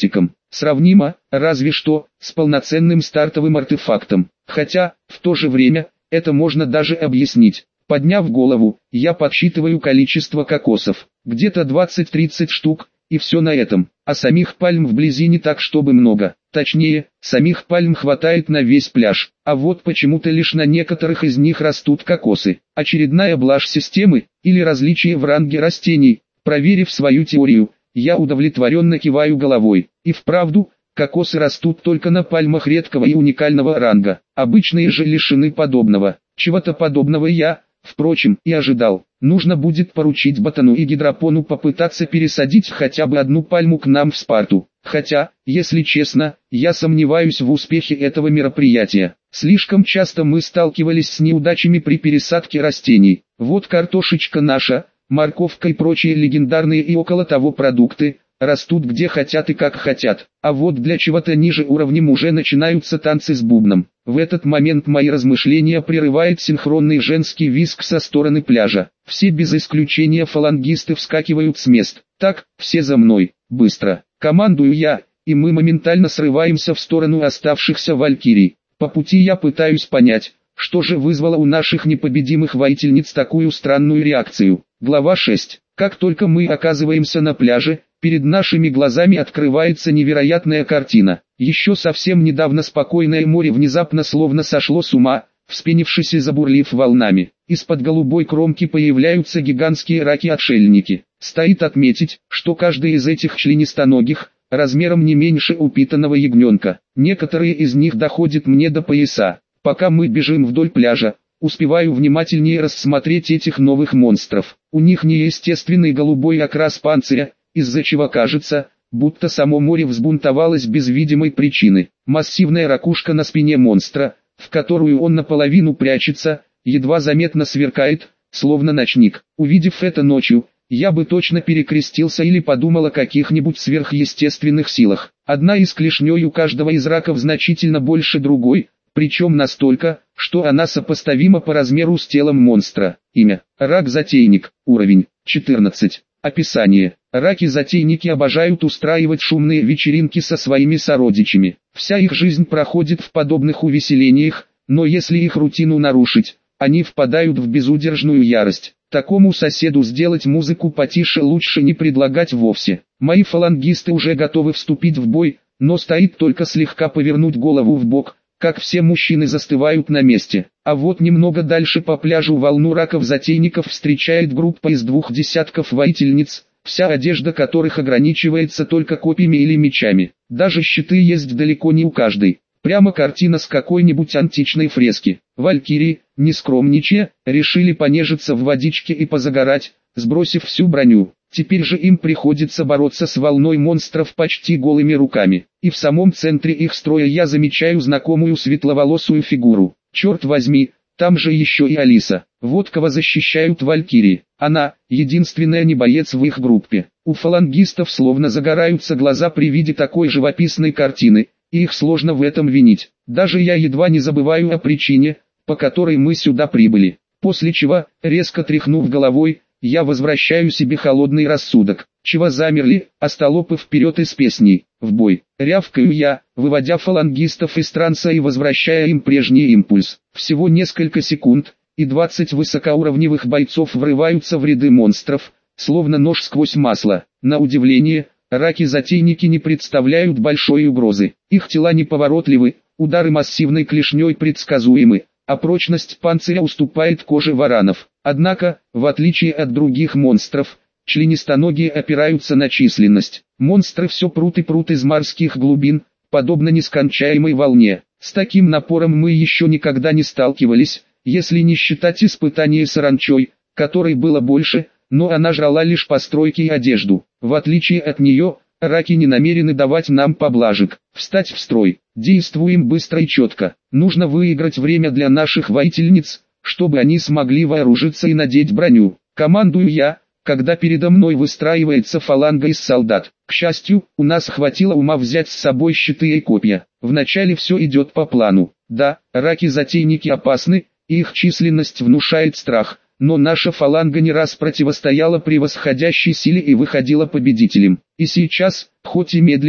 Сравнимо, разве что, с полноценным стартовым артефактом. Хотя, в то же время, это можно даже объяснить. Подняв голову, я подсчитываю количество кокосов. Где-то 20-30 штук, и все на этом. А самих пальм вблизи не так чтобы много. Точнее, самих пальм хватает на весь пляж. А вот почему-то лишь на некоторых из них растут кокосы. Очередная блажь системы, или различие в ранге растений. Проверив свою теорию, я удовлетворенно киваю головой. И вправду, кокосы растут только на пальмах редкого и уникального ранга. Обычные же лишены подобного. Чего-то подобного я, впрочем, и ожидал. Нужно будет поручить Ботану и Гидропону попытаться пересадить хотя бы одну пальму к нам в Спарту. Хотя, если честно, я сомневаюсь в успехе этого мероприятия. Слишком часто мы сталкивались с неудачами при пересадке растений. Вот картошечка наша, морковка и прочие легендарные и около того продукты, растут где хотят и как хотят. А вот для чего-то ниже уровнем уже начинаются танцы с бубном. В этот момент мои размышления прерывает синхронный женский визг со стороны пляжа. Все без исключения фалангисты вскакивают с мест. Так, все за мной, быстро. Командую я, и мы моментально срываемся в сторону оставшихся валькирий. По пути я пытаюсь понять, что же вызвало у наших непобедимых воительниц такую странную реакцию. Глава 6. Как только мы оказываемся на пляже, перед нашими глазами открывается невероятная картина. Еще совсем недавно спокойное море внезапно словно сошло с ума, вспенившись и забурлив волнами. Из-под голубой кромки появляются гигантские раки-отшельники. Стоит отметить, что каждый из этих членистоногих, размером не меньше упитанного ягненка. Некоторые из них доходят мне до пояса. Пока мы бежим вдоль пляжа, успеваю внимательнее рассмотреть этих новых монстров. У них неестественный голубой окрас панциря, из-за чего кажется, будто само море взбунтовалось без видимой причины. Массивная ракушка на спине монстра, в которую он наполовину прячется, едва заметно сверкает, словно ночник. Увидев это ночью, я бы точно перекрестился или подумал о каких-нибудь сверхъестественных силах. Одна из клешней у каждого из раков значительно больше другой, причем настолько, что она сопоставима по размеру с телом монстра. Имя: рак-затейник, уровень 14. Описание: раки-затейники обожают устраивать шумные вечеринки со своими сородичами. Вся их жизнь проходит в подобных увеселениях, но если их рутину нарушить, они впадают в безудержную ярость. Такому соседу сделать музыку потише лучше не предлагать вовсе. Мои фалангисты уже готовы вступить в бой, но стоит только слегка повернуть голову в бок, как все мужчины застывают на месте. А вот немного дальше по пляжу волну раков-затейников встречает группа из 2 десятков воительниц, вся одежда которых ограничивается только копьями или мечами. Даже щиты есть далеко не у каждой. Прямо картина с какой-нибудь античной фрески. Валькирии, не скромничая, решили понежиться в водичке и позагорать, сбросив всю броню. Теперь же им приходится бороться с волной монстров почти голыми руками. И в самом центре их строя я замечаю знакомую светловолосую фигуру. Черт возьми, там же еще и Алиса. Вот кого защищают валькирии. Она — единственная не боец в их группе. У фалангистов словно загораются глаза при виде такой живописной картины, и их сложно в этом винить. Даже я едва не забываю о причине, по которой мы сюда прибыли. После чего, резко тряхнув головой, я возвращаю себе холодный рассудок. Чего замерли, остолопы, вперед из песней, в бой. Рявкаю я, выводя фалангистов из транса и возвращая им прежний импульс. Всего несколько секунд, и 20 высокоуровневых бойцов врываются в ряды монстров, словно нож сквозь масло. На удивление, раки-затейники не представляют большой угрозы. Их тела неповоротливы, удары массивной клешней предсказуемы, а прочность панциря уступает коже варанов. Однако, в отличие от других монстров, членистоногие опираются на численность. Монстры все прут и прут из морских глубин, подобно нескончаемой волне. С таким напором мы еще никогда не сталкивались, если не считать испытания саранчой, которой было больше, но она жрала лишь постройки и одежду. В отличие от нее, раки не намерены давать нам поблажек. Встать в строй. Действуем быстро и четко. Нужно выиграть время для наших воительниц, чтобы они смогли вооружиться и надеть броню. Командую я, когда передо мной выстраивается фаланга из солдат. К счастью, у нас хватило ума взять с собой щиты и копья. Вначале все идет по плану. Да, раки-затейники опасны, и их численность внушает страх, но наша фаланга не раз противостояла превосходящей силе и выходила победителем. И сейчас, хоть и медленно,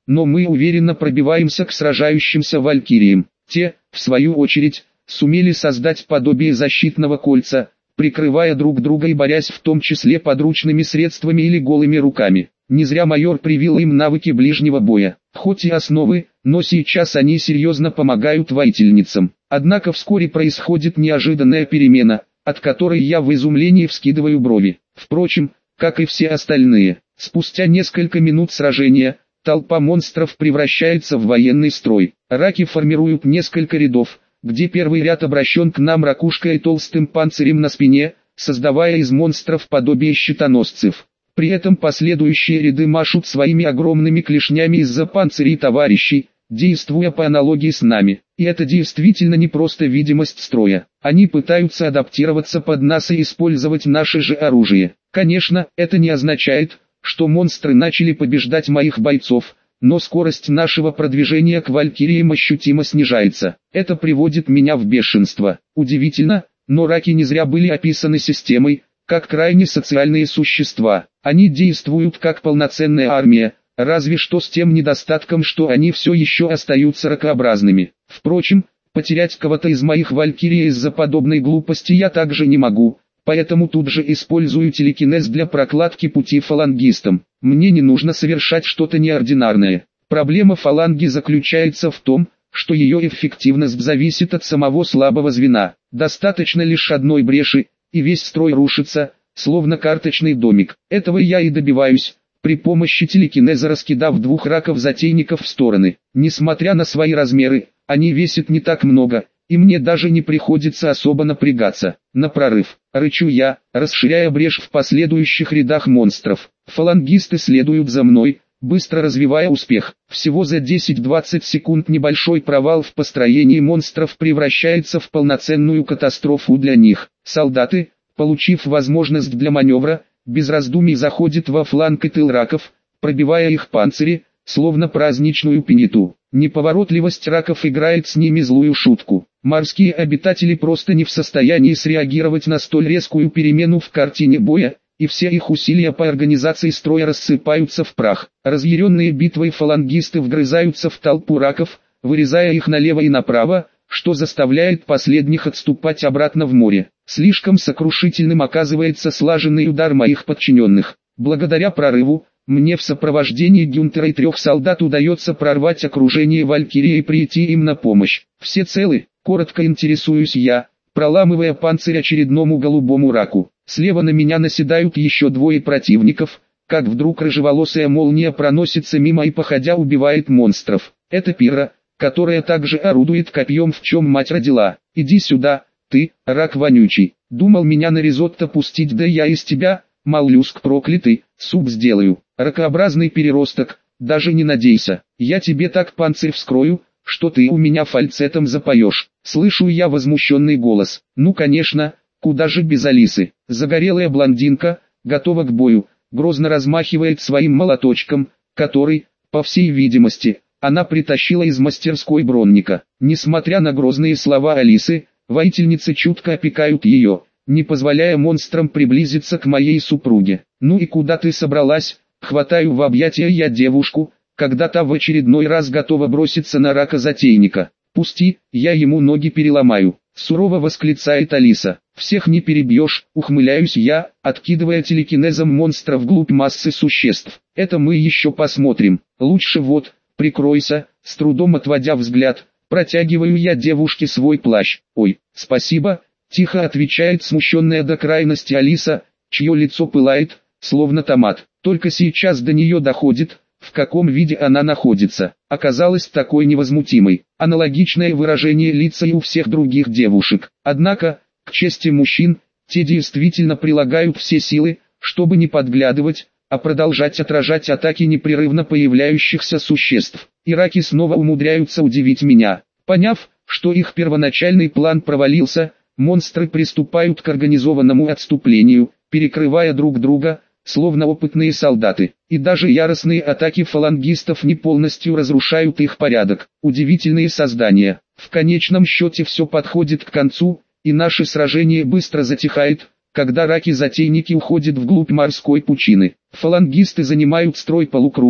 но мы уверенно пробиваемся к сражающимся валькириям. Те, в свою очередь, сумели создать подобие защитного кольца, прикрывая друг друга и борясь в том числе подручными средствами или голыми руками. Не зря майор привил им навыки ближнего боя, хоть и основы, но сейчас они серьезно помогают воительницам. Однако вскоре происходит неожиданная перемена, от которой я в изумлении вскидываю брови. Впрочем, как и все остальные, спустя несколько минут сражения, толпа монстров превращается в военный строй. Раки формируют несколько рядов, где первый ряд обращен к нам ракушкой и толстым панцирем на спине, создавая из монстров подобие щитоносцев. При этом последующие ряды машут своими огромными клешнями из-за панцирей товарищей, действуя по аналогии с нами. И это действительно не просто видимость строя. Они пытаются адаптироваться под нас и использовать наше же оружие. Конечно, это не означает, что монстры начали побеждать моих бойцов, но скорость нашего продвижения к валькириям ощутимо снижается. Это приводит меня в бешенство. Удивительно, но раки не зря были описаны системой, как крайне социальные существа. Они действуют как полноценная армия, разве что с тем недостатком, что они все еще остаются ракообразными. Впрочем, потерять кого-то из моих валькирий из-за подобной глупости я также не могу, поэтому тут же использую телекинез для прокладки пути фалангистам. Мне не нужно совершать что-то неординарное. Проблема фаланги заключается в том, что ее эффективность зависит от самого слабого звена. Достаточно лишь одной бреши, и весь строй рушится, словно карточный домик. Этого я и добиваюсь, при помощи телекинеза раскидав двух раков-затейников в стороны. Несмотря на свои размеры, они весят не так много, и мне даже не приходится особо напрягаться. На прорыв, рычу я, расширяя брешь в последующих рядах монстров. Фалангисты следуют за мной, быстро развивая успех. Всего за 10-20 секунд небольшой провал в построении монстров превращается в полноценную катастрофу для них. Солдаты, получив возможность для маневра, без раздумий заходят во фланг и тыл раков, пробивая их панцири, словно праздничную пинету. Неповоротливость раков играет с ними злую шутку. Морские обитатели просто не в состоянии среагировать на столь резкую перемену в картине боя, и все их усилия по организации строя рассыпаются в прах. Разъяренные битвой фалангисты вгрызаются в толпу раков, вырезая их налево и направо, что заставляет последних отступать обратно в море. Слишком сокрушительным оказывается слаженный удар моих подчиненных. Благодаря прорыву, мне в сопровождении Гюнтера и 3 солдат удается прорвать окружение Валькирии и прийти им на помощь. Все целы? Коротко интересуюсь я, проламывая панцирь очередному голубому раку. Слева на меня наседают еще 2 противников, как вдруг рыжеволосая молния проносится мимо и походя убивает монстров. Это Пира, которая также орудует копьем, в чем мать родила. Иди сюда, ты, рак вонючий. Думал меня на ризотто пустить, да я из тебя, моллюск проклятый, суп сделаю. Ракообразный переросток, даже не надейся. Я тебе так панцирь вскрою, что ты у меня фальцетом запоешь. Слышу я возмущенный голос. Ну конечно, куда же без Алисы. Загорелая блондинка, готова к бою, грозно размахивает своим молоточком, который, по всей видимости, она притащила из мастерской Бронника. Несмотря на грозные слова Алисы, воительницы чутко опекают ее, не позволяя монстрам приблизиться к моей супруге. Ну и куда ты собралась? Хватаю в объятия я девушку, когда та в очередной раз готова броситься на рака-затейника. «Пусти, я ему ноги переломаю», — сурово восклицает Алиса. «Всех не перебьешь», — ухмыляюсь я, откидывая телекинезом монстра вглубь массы существ. «Это мы еще посмотрим. Лучше вот, прикройся», с трудом отводя взгляд, протягиваю я девушке свой плащ. «Ой, спасибо», — тихо отвечает смущенная до крайности Алиса, чье лицо пылает, словно томат. Только сейчас до нее доходит, в каком виде она находится. Оказалась такой невозмутимой. Аналогичное выражение лица и у всех других девушек. Однако, к чести мужчин, те действительно прилагают все силы, чтобы не подглядывать, а продолжать отражать атаки непрерывно появляющихся существ. И раки снова умудряются удивить меня. Поняв, что их первоначальный план провалился, монстры приступают к организованному отступлению, перекрывая друг друга, словно опытные солдаты. И даже яростные атаки фалангистов не полностью разрушают их порядок. Удивительные создания. В конечном счете все подходит к концу, и наше сражение быстро затихает, когда раки-затейники уходят вглубь морской пучины. Фалангисты занимают строй полукругом,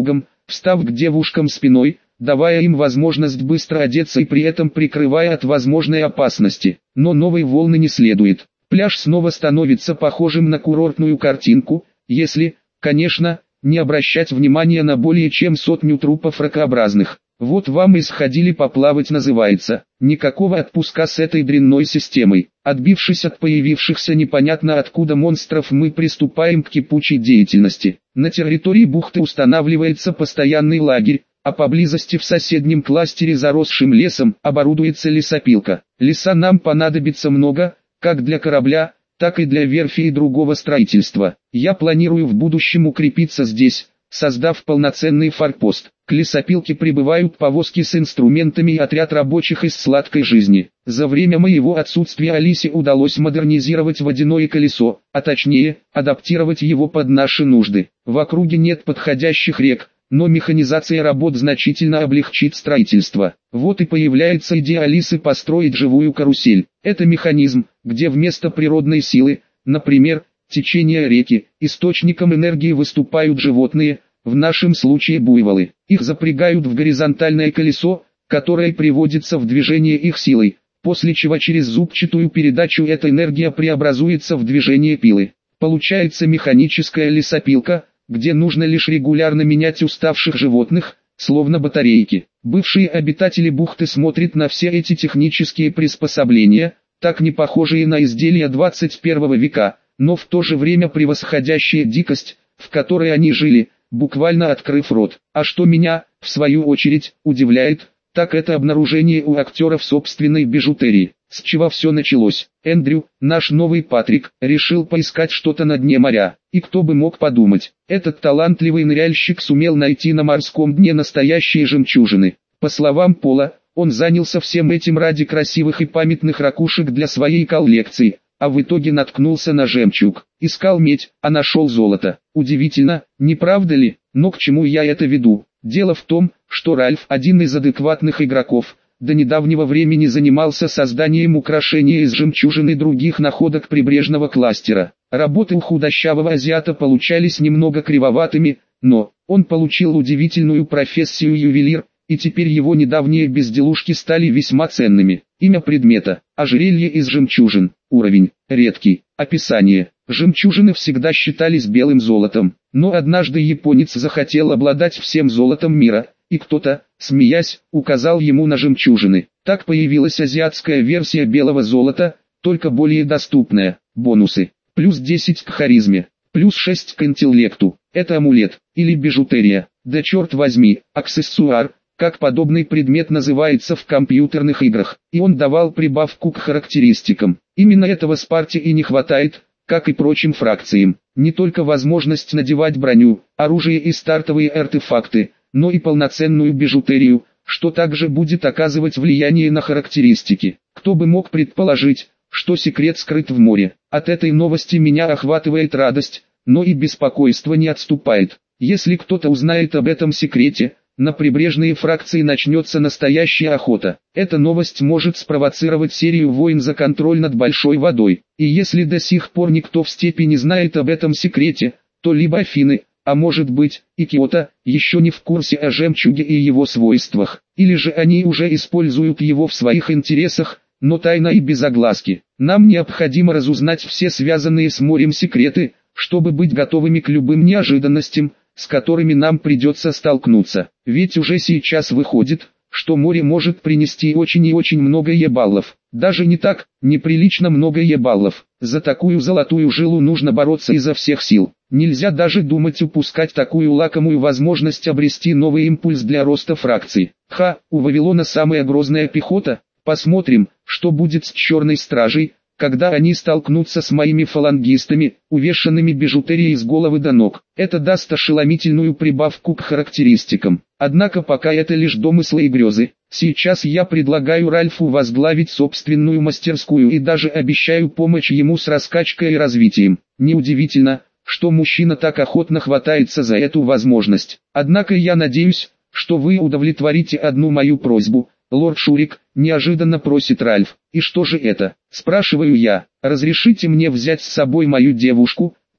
встав к девушкам спиной, давая им возможность быстро одеться и при этом прикрывая от возможной опасности. Но новой волны не следует. Пляж снова становится похожим на курортную картинку, если, конечно, не обращать внимания на более чем 100 трупов ракообразных. Вот вам и сходили поплавать называется. Никакого отпуска с этой дрянной системой. Отбившись от появившихся непонятно откуда монстров, мы приступаем к кипучей деятельности. На территории бухты устанавливается постоянный лагерь, а поблизости в соседнем кластере, заросшим лесом, оборудуется лесопилка. Леса нам понадобится много, как для корабля, так и для верфи и другого строительства. Я планирую в будущем укрепиться здесь, создав полноценный форпост. К лесопилке прибывают повозки с инструментами и отряд рабочих из сладкой жизни. За время моего отсутствия Алисе удалось модернизировать водяное колесо, а точнее, адаптировать его под наши нужды. В округе нет подходящих рек, но механизация работ значительно облегчит строительство. Вот и появляется идея Алисы построить живую карусель. Это механизм, где вместо природной силы, например, течения реки, источником энергии выступают животные, в нашем случае буйволы. Их запрягают в горизонтальное колесо, которое приводится в движение их силой, после чего через зубчатую передачу эта энергия преобразуется в движение пилы. Получается механическая лесопилка, где нужно лишь регулярно менять уставших животных, словно батарейки. Бывшие обитатели бухты смотрят на все эти технические приспособления, так не похожие на изделия 21 века, но в то же время превосходящие дикость, в которой они жили, буквально открыв рот. А что меня, в свою очередь, удивляет, так это обнаружение у актеров собственной бижутерии. С чего все началось? Эндрю, наш новый Патрик, решил поискать что-то на дне моря. И кто бы мог подумать, этот талантливый ныряльщик сумел найти на морском дне настоящие жемчужины. По словам Пола, он занялся всем этим ради красивых и памятных ракушек для своей коллекции, а в итоге наткнулся на жемчуг. Искал медь, а нашел золото. Удивительно, не правда ли? Но к чему я это веду? Дело в том, что Ральф, один из адекватных игроков, до недавнего времени занимался созданием украшений из жемчужин и других находок прибрежного кластера. Работы у худощавого азиата получались немного кривоватыми, но он получил удивительную профессию ювелир, и теперь его недавние безделушки стали весьма ценными. Имя предмета: ожерелье из жемчужин. Уровень: редкий. Описание: жемчужины всегда считались белым золотом, но однажды японец захотел обладать всем золотом мира, и кто-то, смеясь, указал ему на жемчужины. Так появилась азиатская версия белого золота, только более доступная. Бонусы: плюс 10 к харизме, плюс 6 к интеллекту. Это амулет, или бижутерия, да черт возьми, аксессуар, как подобный предмет называется в компьютерных играх, и он давал прибавку к характеристикам. Именно этого Спарте и не хватает, как и прочим фракциям. Не только возможность надевать броню, оружие и стартовые артефакты, но и полноценную бижутерию, что также будет оказывать влияние на характеристики. Кто бы мог предположить, что секрет скрыт в море. От этой новости меня охватывает радость, но и беспокойство не отступает. Если кто-то узнает об этом секрете, на прибрежные фракции начнется настоящая охота. Эта новость может спровоцировать серию войн за контроль над большой водой. И если до сих пор никто в степи не знает об этом секрете, то либо Афины, а может быть, и Киото, еще не в курсе о жемчуге и его свойствах, или же они уже используют его в своих интересах, но тайно и без огласки. Нам необходимо разузнать все связанные с морем секреты, чтобы быть готовыми к любым неожиданностям, с которыми нам придется столкнуться. Ведь уже сейчас выходит, что море может принести очень и очень много ебаллов. Даже не так, неприлично много ебаллов. За такую золотую жилу нужно бороться изо всех сил. Нельзя даже думать упускать такую лакомую возможность обрести новый импульс для роста фракций. У Вавилона самая грозная пехота. Посмотрим, что будет с черной стражей, когда они столкнутся с моими фалангистами, увешанными бижутерией с головы до ног. Это даст ошеломительную прибавку к характеристикам. Однако пока это лишь домыслы и грезы. Сейчас я предлагаю Ральфу возглавить собственную мастерскую и даже обещаю помочь ему с раскачкой и развитием. Неудивительно, что мужчина так охотно хватается за эту возможность. Однако я надеюсь, что вы удовлетворите одну мою просьбу. «Лорд Шурик», — неожиданно просит Ральф. «И что же это?» — спрашиваю я. «Разрешите мне взять с собой мою девушку,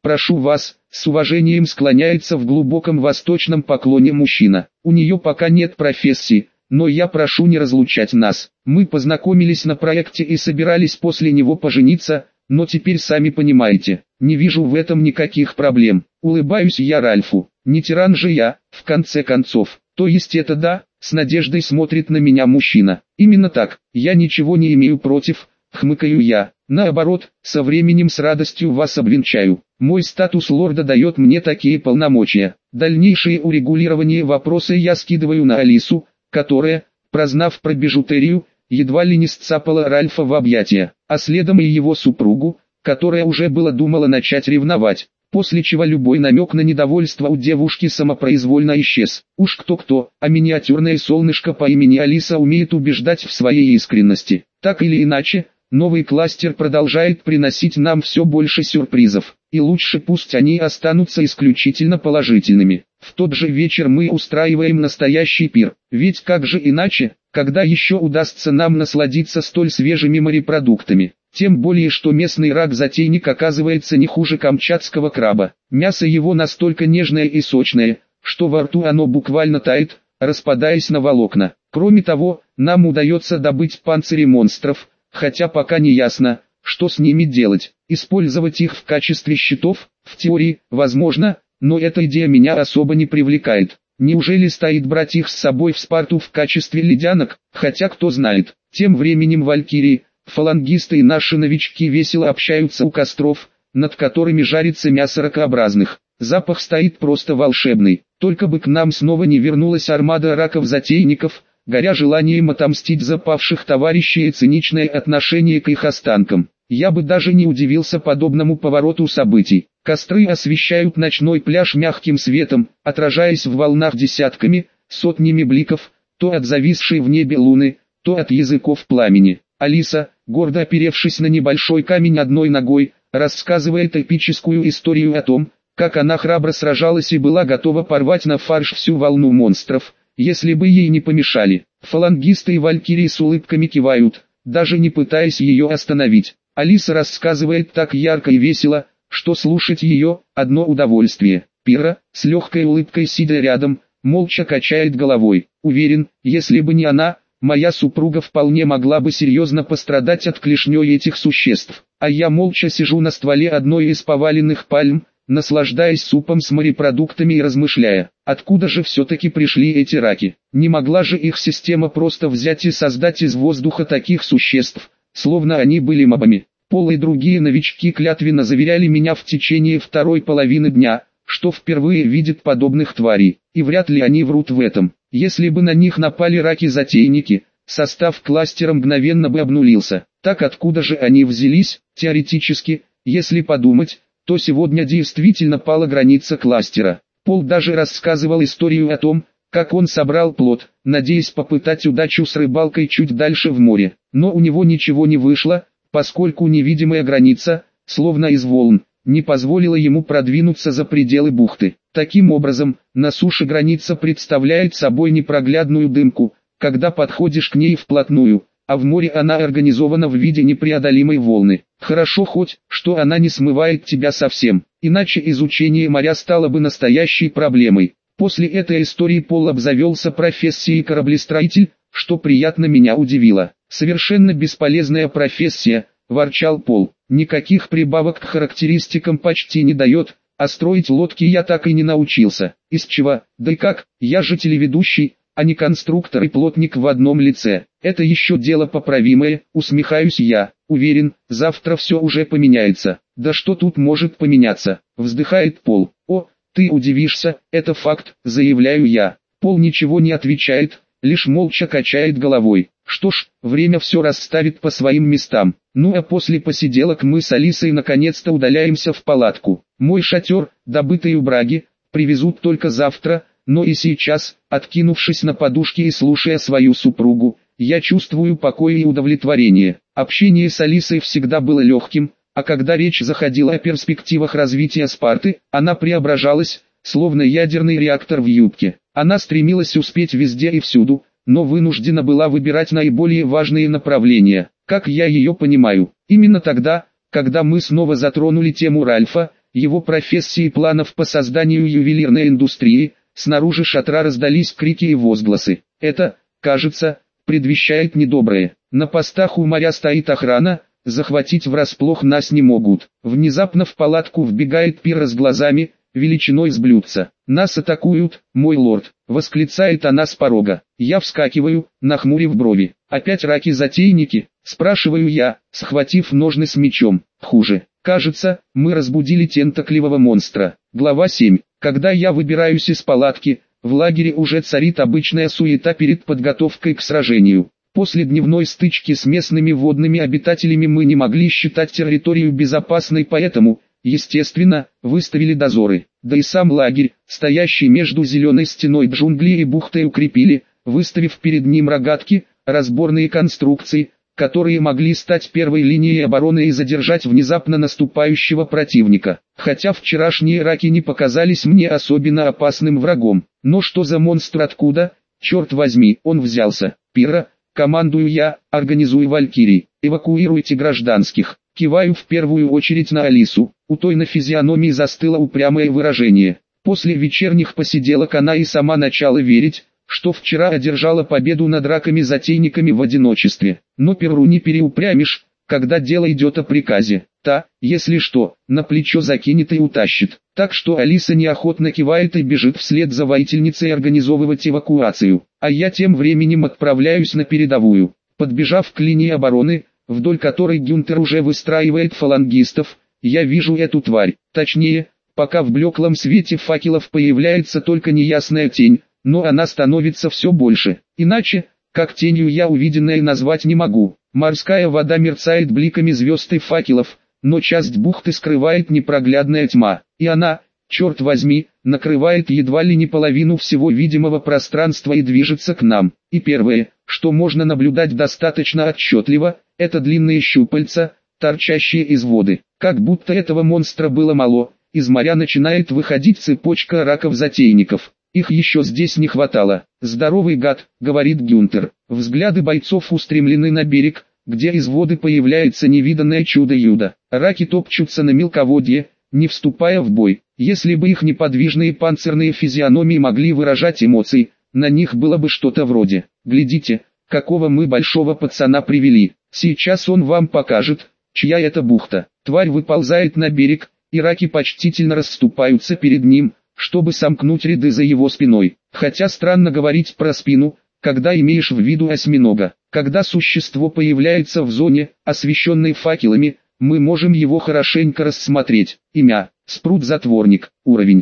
прошу вас», — с уважением склоняется в глубоком восточном поклоне мужчина. «У нее пока нет профессии, но я прошу не разлучать нас. Мы познакомились на проекте и собирались после него пожениться, но теперь сами понимаете, не вижу в этом никаких проблем». Улыбаюсь я Ральфу. Не тиран же я, в конце концов. То есть это да, с надеждой смотрит на меня мужчина. Именно так, я ничего не имею против, хмыкаю я. Наоборот, со временем с радостью вас обвенчаю. Мой статус лорда дает мне такие полномочия. Дальнейшее урегулирование вопроса я скидываю на Алису, которая, прознав про бижутерию, едва ли не сцапала Ральфа в объятия, а следом и его супругу, которая уже было думала начать ревновать, после чего любой намек на недовольство у девушки самопроизвольно исчез. Уж кто-кто, а миниатюрное солнышко по имени Алиса умеет убеждать в своей искренности. Так или иначе, новый кластер продолжает приносить нам все больше сюрпризов, и лучше пусть они останутся исключительно положительными. В тот же вечер мы устраиваем настоящий пир, ведь как же иначе, когда еще удастся нам насладиться столь свежими морепродуктами. Тем более, что местный рак-затейник оказывается не хуже камчатского краба. Мясо его настолько нежное и сочное, что во рту оно буквально тает, распадаясь на волокна. Кроме того, нам удается добыть панцири монстров, хотя пока не ясно, что с ними делать. Использовать их в качестве щитов, в теории, возможно, но эта идея меня особо не привлекает. Неужели стоит брать их с собой в Спарту в качестве ледянок, хотя кто знает. Тем временем валькирии, фалангисты и наши новички весело общаются у костров, над которыми жарится мясо ракообразных. Запах стоит просто волшебный. Только бы к нам снова не вернулась армада раков-затейников, горя желанием отомстить за павших товарищей и циничное отношение к их останкам. Я бы даже не удивился подобному повороту событий. Костры освещают ночной пляж мягким светом, отражаясь в волнах десятками, сотнями бликов, то от зависшей в небе луны, то от языков пламени. Алиса, гордо оперевшись на небольшой камень одной ногой, рассказывает эпическую историю о том, как она храбро сражалась и была готова порвать на фарш всю волну монстров, если бы ей не помешали. Фалангисты и валькирии с улыбками кивают, даже не пытаясь ее остановить. Алиса рассказывает так ярко и весело, что слушать ее – одно удовольствие. Пира, с легкой улыбкой сидя рядом, молча качает головой. Уверен, если бы не она, моя супруга вполне могла бы серьезно пострадать от клешней этих существ. А я молча сижу на стволе одной из поваленных пальм, наслаждаясь супом с морепродуктами и размышляя, откуда же все-таки пришли эти раки. Не могла же их система просто взять и создать из воздуха таких существ, словно они были мобами. Пол и другие новички клятвенно заверяли меня в течение второй половины дня, что впервые видят подобных тварей, и вряд ли они врут в этом. Если бы на них напали раки-затейники, состав кластера мгновенно бы обнулился. Так откуда же они взялись? Теоретически, если подумать, то сегодня действительно пала граница кластера. Пол даже рассказывал историю о том, как он собрал плот, надеясь попытать удачу с рыбалкой чуть дальше в море. Но у него ничего не вышло, поскольку невидимая граница, словно из волн, не позволила ему продвинуться за пределы бухты. Таким образом, на суше граница представляет собой непроглядную дымку, когда подходишь к ней вплотную, а в море она организована в виде непреодолимой волны. Хорошо хоть, что она не смывает тебя совсем, иначе изучение моря стало бы настоящей проблемой. После этой истории Пол обзавелся профессией кораблестроитель, что приятно меня удивило. «Совершенно бесполезная профессия», – ворчал Пол. «Никаких прибавок к характеристикам почти не дает, а строить лодки я так и не научился. Из чего? Да и как? Я же телеведущий, а не конструктор и плотник в одном лице. Это еще дело поправимое», – усмехаюсь я. «Уверен, завтра все уже поменяется». «Да что тут может поменяться?» – вздыхает Пол. «О, ты удивишься, это факт», – заявляю я. Пол ничего не отвечает, лишь молча качает головой. Что ж, время все расставит по своим местам. Ну а после посиделок мы с Алисой наконец-то удаляемся в палатку. Мой шатер, добытый у Браги, привезут только завтра, но и сейчас, откинувшись на подушке и слушая свою супругу, я чувствую покой и удовлетворение. Общение с Алисой всегда было легким, а когда речь заходила о перспективах развития Спарты, она преображалась, словно ядерный реактор в юбке. Она стремилась успеть везде и всюду, но вынуждена была выбирать наиболее важные направления. Как я ее понимаю, именно тогда, когда мы снова затронули тему Ральфа, его профессии и планов по созданию ювелирной индустрии. Снаружи шатра раздались крики и возгласы. Это, кажется, предвещает недоброе. На постах у моря стоит охрана, захватить врасплох нас не могут. Внезапно в палатку вбегает Пирра с глазами, величиной с блюдца. «Нас атакуют, мой лорд!» — восклицает она с порога. Я вскакиваю, нахмурив брови. «Опять раки-затейники?» — спрашиваю я, схватив ножны с мечом. «Хуже. Кажется, мы разбудили тентакливого монстра». Глава 7. Когда я выбираюсь из палатки, в лагере уже царит обычная суета перед подготовкой к сражению. После дневной стычки с местными водными обитателями мы не могли считать территорию безопасной, поэтому, естественно, выставили дозоры. Да и сам лагерь, стоящий между зеленой стеной джунглей и бухтой, укрепили, выставив перед ним рогатки, разборные конструкции, которые могли стать первой линией обороны и задержать внезапно наступающего противника. Хотя вчерашние раки не показались мне особенно опасным врагом. Но что за монстр, откуда, черт возьми, он взялся? Пирра, командую я, организуй валькирий, эвакуируйте гражданских. Киваю в первую очередь на Алису. У той на физиономии застыло упрямое выражение. После вечерних посиделок она и сама начала верить, что вчера одержала победу над раками-затейниками в одиночестве. Но Пирру не переупрямишь, когда дело идет о приказе. Та, если что, на плечо закинет и утащит. Так что Алиса неохотно кивает и бежит вслед за воительницей организовывать эвакуацию. А я тем временем отправляюсь на передовую. Подбежав к линии обороны, вдоль которой Гюнтер уже выстраивает фалангистов, я вижу эту тварь. Точнее, пока в блеклом свете факелов появляется только неясная тень, но она становится все больше. Иначе, как тенью, я увиденное назвать не могу. Морская вода мерцает бликами звезд и факелов, но часть бухты скрывает непроглядная тьма. И она, черт возьми, накрывает едва ли не половину всего видимого пространства и движется к нам. И первое, что можно наблюдать достаточно отчетливо, это длинные щупальца, торчащие из воды. Как будто этого монстра было мало, из моря начинает выходить цепочка раков-затейников. Их еще здесь не хватало. «Здоровый гад», — говорит Гюнтер. Взгляды бойцов устремлены на берег, где из воды появляется невиданное чудо-юдо. Раки топчутся на мелководье, не вступая в бой. Если бы их неподвижные панцирные физиономии могли выражать эмоции, на них было бы что-то вроде: «Глядите, какого мы большого пацана привели. Сейчас он вам покажет, чья это бухта». Тварь выползает на берег, и раки почтительно расступаются перед ним, чтобы сомкнуть ряды за его спиной. Хотя странно говорить про спину, когда имеешь в виду осьминога. Когда существо появляется в зоне, освещенной факелами, мы можем его хорошенько рассмотреть. Имя: Спрут-затворник. Уровень: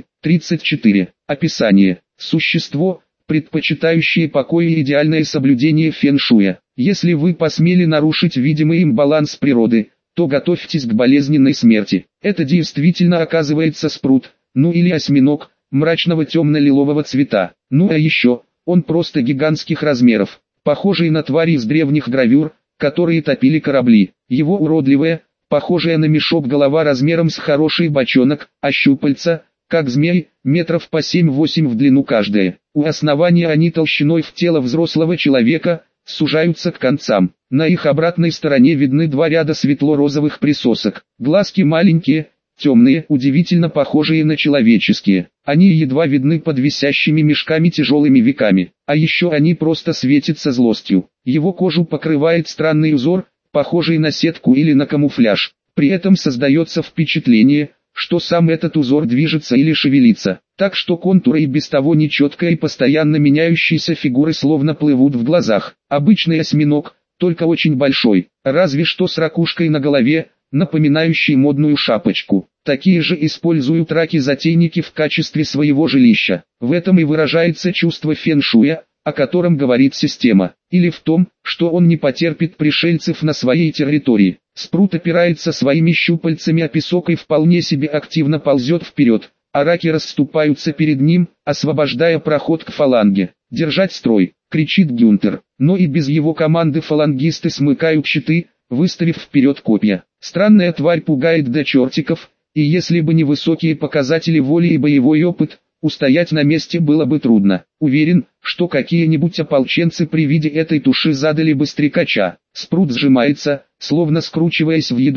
34. Описание: существо, предпочитающее покой и идеальное соблюдение фэн-шуя. Если вы посмели нарушить видимый им баланс природы, то готовьтесь к болезненной смерти. Это действительно оказывается спрут, ну или осьминог, мрачного темно-лилового цвета. Ну а еще, он просто гигантских размеров, похожий на твари из древних гравюр, которые топили корабли. Его уродливая, похожая на мешок голова размером с хороший бочонок, а щупальца, как змей, метров по 7-8 в длину каждая. У основания они толщиной в тело взрослого человека, сужаются к концам. На их обратной стороне видны два ряда светло-розовых присосок. Глазки маленькие, темные, удивительно похожие на человеческие. Они едва видны под висящими мешками тяжелыми веками. А еще они просто светятся злостью. Его кожу покрывает странный узор, похожий на сетку или на камуфляж. При этом создается впечатление, что сам этот узор движется или шевелится. Так что контуры и без того нечеткой и постоянно меняющиеся фигуры словно плывут в глазах. Обычный осьминог, только очень большой, разве что с ракушкой на голове, напоминающей модную шапочку. Такие же используют раки-затейники в качестве своего жилища. В этом и выражается чувство фэн-шуя, о котором говорит система. Или в том, что он не потерпит пришельцев на своей территории. Спрут опирается своими щупальцами о песок и вполне себе активно ползет вперед, а раки расступаются перед ним, освобождая проход к фаланге. «Держать строй!» — кричит Гюнтер. Но и без его команды фалангисты смыкают щиты, выставив вперед копья. Странная тварь пугает до чертиков, и если бы не высокие показатели воли и боевой опыт, устоять на месте было бы трудно. Уверен, что какие-нибудь ополченцы при виде этой туши задали бы стрекача. Спрут сжимается, словно скручиваясь в ядро,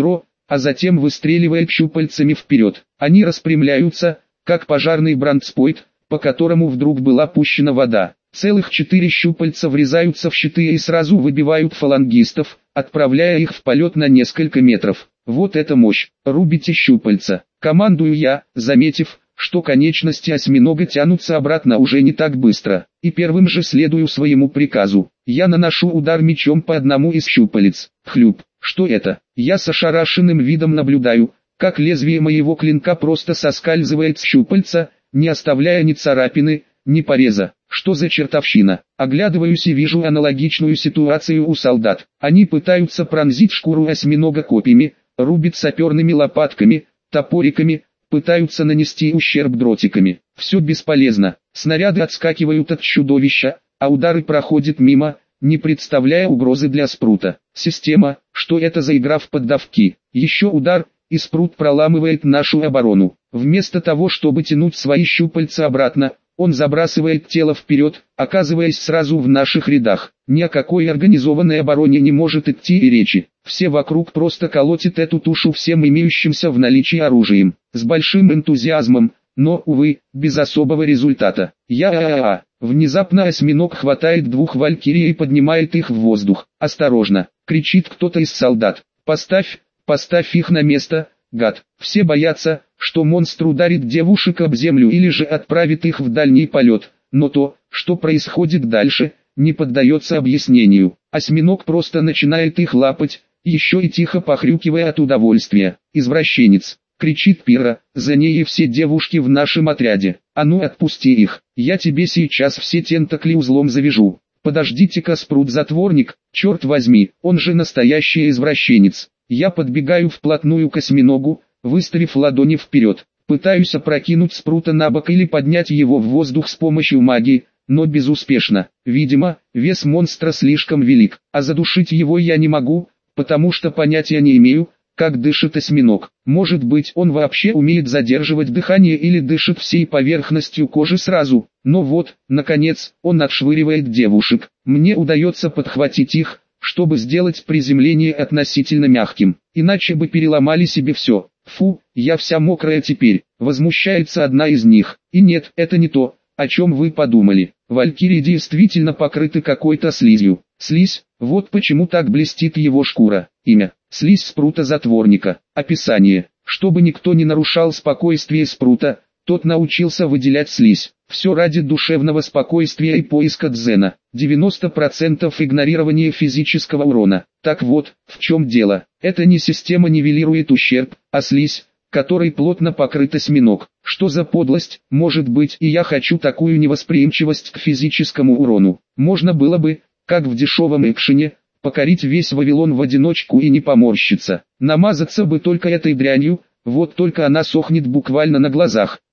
а затем выстреливает щупальцами вперед. Они распрямляются, как пожарный бронспойт, по которому вдруг была пущена вода. Целых 4 щупальца врезаются в щиты и сразу выбивают фалангистов, отправляя их в полет на несколько метров. Вот это мощь! Рубите щупальца. Командую я, заметив, что конечности осьминога тянутся обратно уже не так быстро. И первым же следую своему приказу. Я наношу удар мечом по одному из щупалец. Хлюп. Что это? Я с ошарашенным видом наблюдаю, как лезвие моего клинка просто соскальзывает с щупальца, не оставляя ни царапины, ни пореза. Что за чертовщина? Оглядываюсь и вижу аналогичную ситуацию у солдат. Они пытаются пронзить шкуру осьминога копьями, рубят саперными лопатками, топориками, пытаются нанести ущерб дротиками. Все бесполезно. Снаряды отскакивают от чудовища, а удары проходят мимо, не представляя угрозы для спрута. Система, что это за игра в поддавки? Еще удар, и спрут проламывает нашу оборону. Вместо того, чтобы тянуть свои щупальца обратно, он забрасывает тело вперед, оказываясь сразу в наших рядах. Ни о какой организованной обороне не может идти и речи. Все вокруг просто колотят эту тушу всем имеющимся в наличии оружием. С большим энтузиазмом, но, увы, без особого результата. Внезапно осьминог хватает 2 валькирий и поднимает их в воздух. «Осторожно!» — кричит кто-то из солдат. «Поставь их на место, гад!» Все боятся, что монстр ударит девушек об землю или же отправит их в дальний полет, но то, что происходит дальше, не поддается объяснению. Осьминог просто начинает их лапать, еще и тихо похрюкивая от удовольствия. «Извращенец!» — кричит Пира, за ней и все девушки в нашем отряде. «А ну отпусти их, я тебе сейчас все тентакли узлом завяжу». «Подождите-ка, спрут-затворник, черт возьми, он же настоящий извращенец». Я подбегаю вплотную к осьминогу, выставив ладони вперед. Пытаюсь опрокинуть спрута на бок или поднять его в воздух с помощью магии, но безуспешно. Видимо, вес монстра слишком велик, а задушить его я не могу, потому что понятия не имею, как дышит осьминог. Может быть, он вообще умеет задерживать дыхание или дышит всей поверхностью кожи сразу. Но вот, наконец, он отшвыривает девушек. Мне удается подхватить их, чтобы сделать приземление относительно мягким. Иначе бы переломали себе все. Фу, я вся мокрая теперь. Возмущается одна из них. И нет, это не то, о чем вы подумали. Валькирии действительно покрыты какой-то слизью. Слизь, вот почему так блестит его шкура. Имя: слизь спрута-затворника. Описание: чтобы никто не нарушал спокойствие спрута, тот научился выделять слизь. Все ради душевного спокойствия и поиска дзена. 90% игнорирования физического урона. Так вот, в чем дело. Это не система нивелирует ущерб, а слизь, которой плотно покрыт осьминог. Что за подлость, может быть, и я хочу такую невосприимчивость к физическому урону. Можно было бы, как в дешевом экшене, покорить весь Вавилон в одиночку и не поморщиться. Намазаться бы только этой дрянью, вот только она сохнет буквально на глазах.